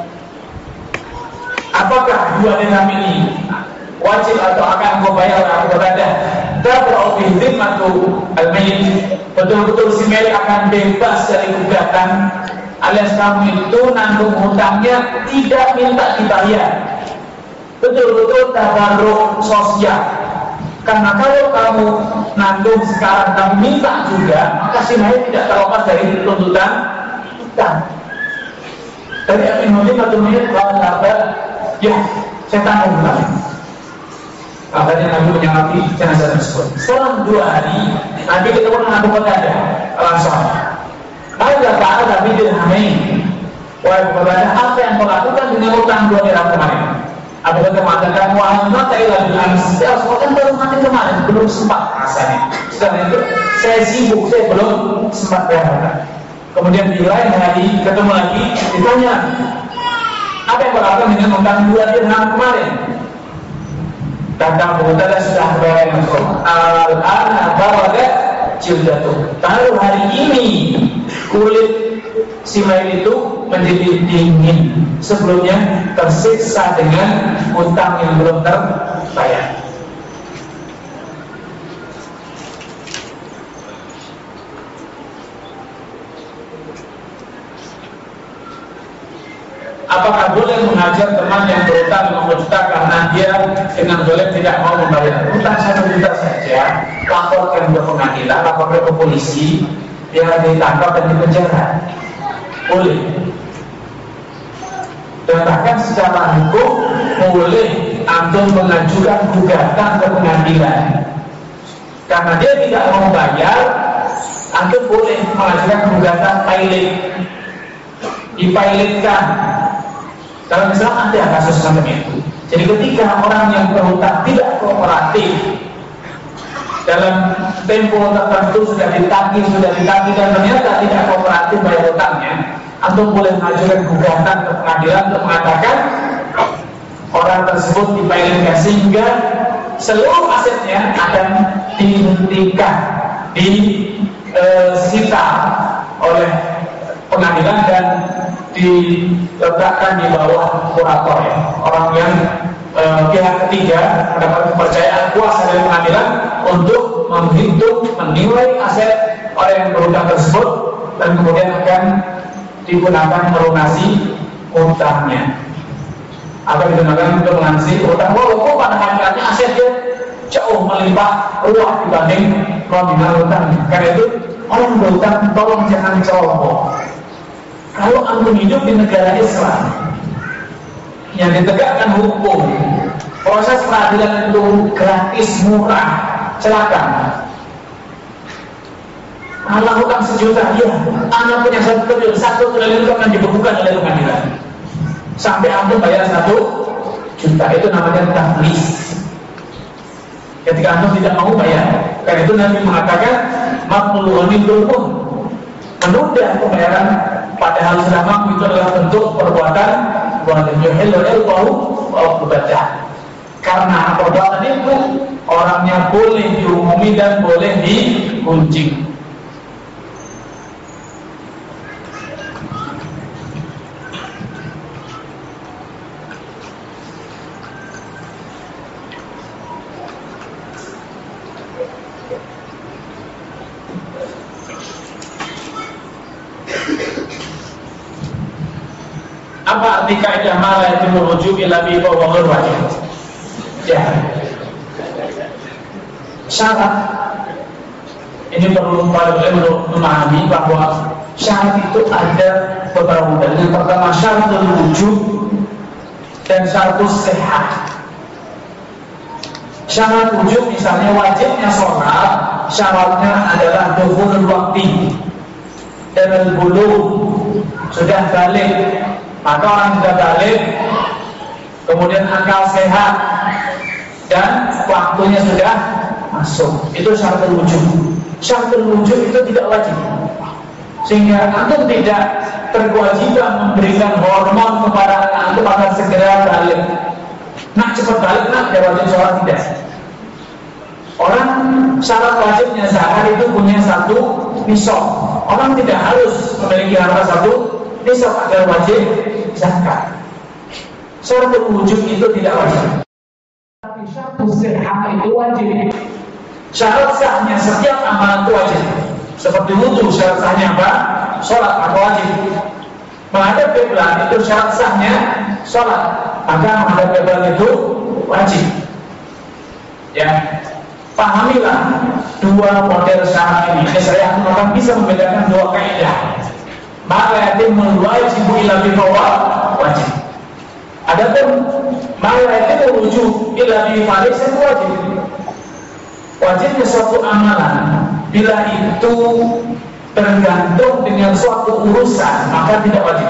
apakah dua dirham ini wajib atau akan kau bayar oleh Abu Qatadah? Tabra'u bi dhimmatu al-mayyit. Betul-betul si mayit akan bebas dari gugatan, alias kamu itu nanggung hutangnya tidak minta dibayar. Betul-betul tabarruk sosial. Karena kalau kamu nanggung sekarang kamu minta juga, maka si mayit tidak terlepas dari tuntutan hutang. Dari Abi Nu'aym atau mayit kalau sahabat, ya saya tanggung hutang. Katanya Nabi menyangati jenazah tersebut. Setelah dua hari, Nabi ketemu dengan Abu Qatadah Al-Ansari. Ada ada bidirhamain. Wahai Abu Qatadah, apa yang kau lakukan dengan utang dua dirham kemarin? Abu Qatadah mengatakan, wahai mata ilah bil ams. Ya Rasulullah, kan baru mati kemarin, belum sempat rasanya. Setelah itu saya sibuk, saya belum sempat bayar. Kemudian di lain hari ketemu lagi, ditanya, apa yang kau lakukan dengan utang dua dirham kemarin? Kata Abu Qatadah, sudah bayar yang Rasulullah. Al-ana barada jildatuh. Baru hari ini kulit si mayit itu menjadi dingin, sebelumnya tersiksa dengan utang yang belum terbayar. Apakah boleh mengajar teman yang berutang lima juta karena dia dengan boleh tidak mau membayar? Utang satu juta saja, laporkan ke pengadilan, laporkan ke polisi, biar ditangkap dan dipenjara. Boleh. Dan bahkan secara hukum boleh antum mengajukan gugatan ke pengadilan. Karena dia tidak mau bayar, antum boleh mengajukan gugatan pilot, dipilotkan. Kalau misalnya ada kasus semacam itu. Jadi ketika orang yang berhutang tidak kooperatif, dalam tempo tertentu sudah ditagih, sudah ditagih dan ternyata tidak kooperatif bayar hutangnya, antum boleh mengajukan gugatan ke pengadilan untuk mengatakan orang tersebut dipilotkan sehingga seluruh asetnya akan dihentikan, disita oleh pengadilan dan diletakkan di bawah kurator, ya, orang yang eh, pihak ketiga mendapat kepercayaan kuasa dari pengadilan untuk menghitung, menilai aset orang yang berhutang tersebut dan kemudian akan digunakan melunasi utangnya. Apa digunakan untuk melunasi utang? Walaupun pada hakikatnya asetnya jauh melimpah ruah dibanding nominal utangnya. Karena itu orang berhutang tolong jangan ceroboh. Kalau antum hidup di negara Islam yang ditegakkan hukum, proses peradilan itu gratis, murah, celaka. Malah hutang sejuta, ya, anak punya satu triliun, satu triliun itu akan dibekukan oleh pengadilan. Sampai antum bayar satu juta, itu namanya taflis. Ketika antum tidak mau bayar, karena itu Nabi mengatakan, maqbul ghanim pun menunda pembayaran padahal sudah mampu, itu adalah bentuk perbuatan zalim. Yuhillu ilmuhu wa uqubatahu. Karena perbuatan itu orangnya boleh dihukumi dan boleh digunjing. Apa arti kaidah malah itu merujuk ila bi wa wajib? Ya. Syarat ini perlu para ulama memahami bahwa syarat itu ada beberapa model. Yang pertama syaratul wujub dan syaratul sihah. Syarat wujub misalnya wajibnya sholat, syaratnya adalah dukhulul waqti dan bulugh, sudah balik. Maka orang sudah balik, kemudian akal sehat dan waktunya sudah masuk. Itu syaratul wujub. Syaratul wujub itu tidak wajib, sehingga antum tidak berkewajiban memberikan hormon kepada anak antum agar segera balik. Nak cepat balik, nak dia wajib sholat, tidak. Orang syarat wajibnya zakat itu punya satu nisab. Orang tidak harus memiliki harta satu nisab agar wajib zakat. Syarat wujub itu tidak wajib, tapi syarat sihah itu wajib. Syarat sahnya setiap amalan itu wajib. Seperti wudhu, syarat sahnya apa? Sholat, maka wajib. Menghadap qiblat itu syarat sahnya sholat, maka menghadap qiblat itu wajib. Ya, pahamilah dua model syarat ini. Saya akan bisa membedakan dua kaidah. Maka itu wajib ila bi wajib. Adapun maka itu wujub ila bi faris itu wajib. Wajibnya suatu amalan bila itu tergantung dengan suatu urusan, maka tidak wajib.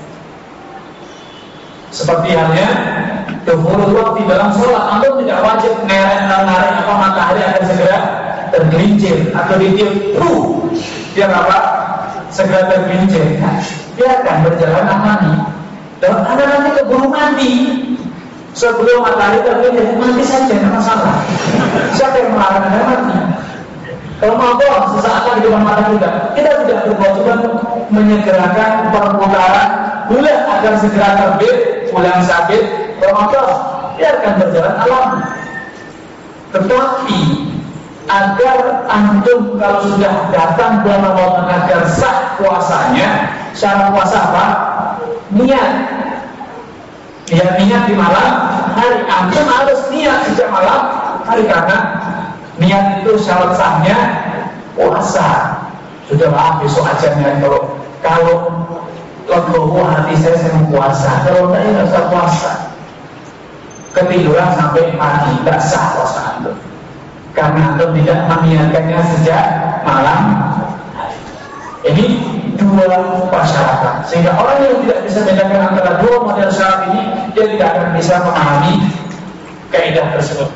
Seperti halnya duhurul waktu dalam sholat, antum tidak wajib narik-narik apa matahari akan segera tergelincir atau ditiup, uh, biar apa? Segera tergelincir. Nah, biarkan berjalan amani. Dan anda nanti keburu mati sebelum matahari tergelincir, mati saja, tidak masalah. Siapa yang melarang anda mati? Kalau mau sesaat lagi di depan mata kita, kita tidak berkewajiban menyegerakan perputaran bulan agar segera terbit, bulan sabit, Ramadan, biarkan berjalan alam. Tetapi agar antum kalau sudah datang bulan Ramadan agar sah puasanya, syarat puasa apa? Niat. Niat niat di malam hari, antum harus niat sejak malam hari, karena niat itu syarat sahnya puasa. Sudah lah, besok aja niat. Kalau kalau legowo hati saya saya mau puasa, kalau tidak ya nggak usah puasa. Ketiduran sampai pagi tidak sah puasa antum, karena antum tidak meniatkannya sejak malam hari. Ini dua persyaratan, sehingga orang yang tidak bisa membedakan antara dua model syarat ini, dia tidak akan bisa memahami kaidah tersebut.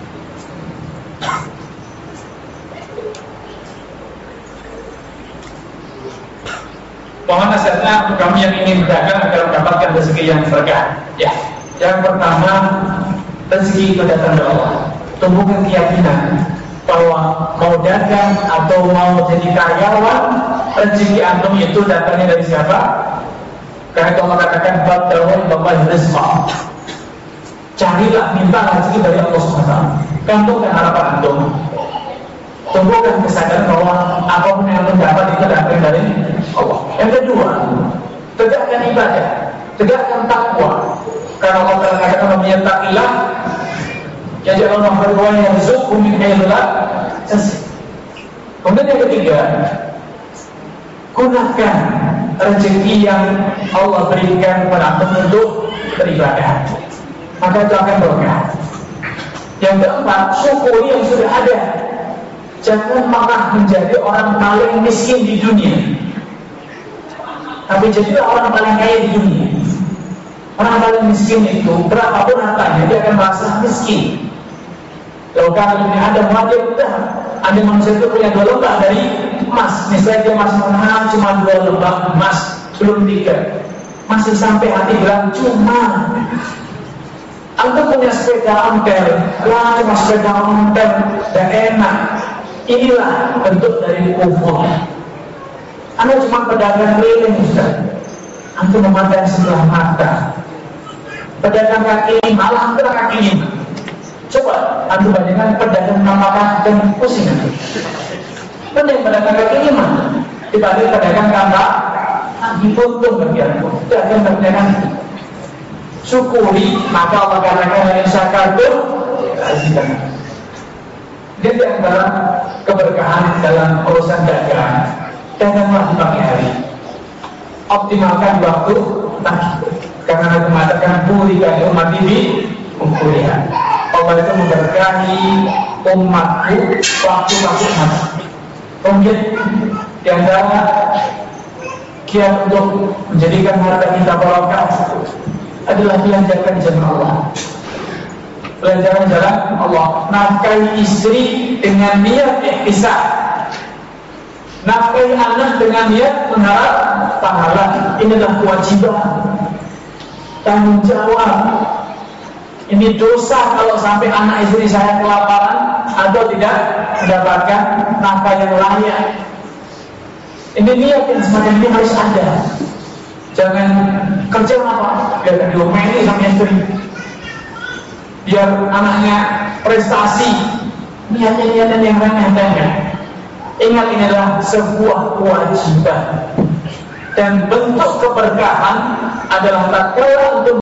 Mohon nasihatnya untuk kami yang ingin berdagang agar mendapatkan rezeki yang berkah. Ya, yang pertama, rezeki itu datang dari Allah. Tumbuhkan keyakinan bahwa mau dagang atau mau jadi karyawan, rezeki antum itu datangnya dari siapa? Karena Allah katakan babdawai bapak rizqah. Carilah, minta rezeki dari Allah subhanahu wa taala. Gantungkan harapan antum. Tumbuhkan kesadaran bahwa apapun yang mendapat itu datang dari Allah. Yang kedua, tegakkan ibadah, tegakkan takwa. Karena Allah telah katakan menyatakilah, jadi Allah berdoa yang zuhum min hayatullah. Kemudian yang ketiga, gunakan rezeki yang Allah berikan kepada antum untuk beribadah, maka itu akan berkah. Yang keempat, syukuri yang sudah ada. Jangan malah menjadi orang paling miskin di dunia, tapi jadilah orang paling kaya di dunia. Orang paling miskin itu berapapun hartanya, dia akan merasa miskin. Kalau kalian ini ada wajib, ada manusia itu punya dua lembah dari emas, misalnya dia masih menang cuma dua lembah emas, belum tiga, masih sampai hati bilang cuma. Anda punya sepeda ontel, lah cuma sepeda ontel, dan enak. Inilah bentuk dari kufur. Anda cuma pedagang keliling, Ustaz. Anda memandang sebelah mata. Pedagang kaki lima, alhamdulillah kaki lima. Coba Anda bandingkan pedagang mata dan pusing. Mending pedagang kaki lima dibanding pedagang kaki kaki untung bagi Anda. Itu akan berjalan. Syukuri, maka Allah katakan yang syakartum azidannakum. Dia di antara keberkahan dalam urusan dagang, daganglah di pagi hari, optimalkan waktu pagi, karena Nabi mengatakan buri kali umat ini mengkuliah. Allah itu memberkahi umatku waktu-waktu mati. Kemudian di antara kiat untuk menjadikan harta kita barokah adalah belanjakan jalan Allah. Belanjakan jalan Allah. Nafkahi istri dengan niat ihtisab. Nafkahi anak dengan niat mengharap pahala. Inilah kewajiban, tanggung jawab. Ini dosa kalau sampai anak istri saya kelaparan atau tidak mendapatkan nafkah yang layak. Ini niat yang semacam ini harus ada. Jangan kerja apa? Biar diomeli sama istri, biar anaknya prestasi. Niatnya-niatan yang remeh-temeh. Ingat, ini adalah sebuah kewajiban. Dan bentuk keberkahan adalah tatkala untuk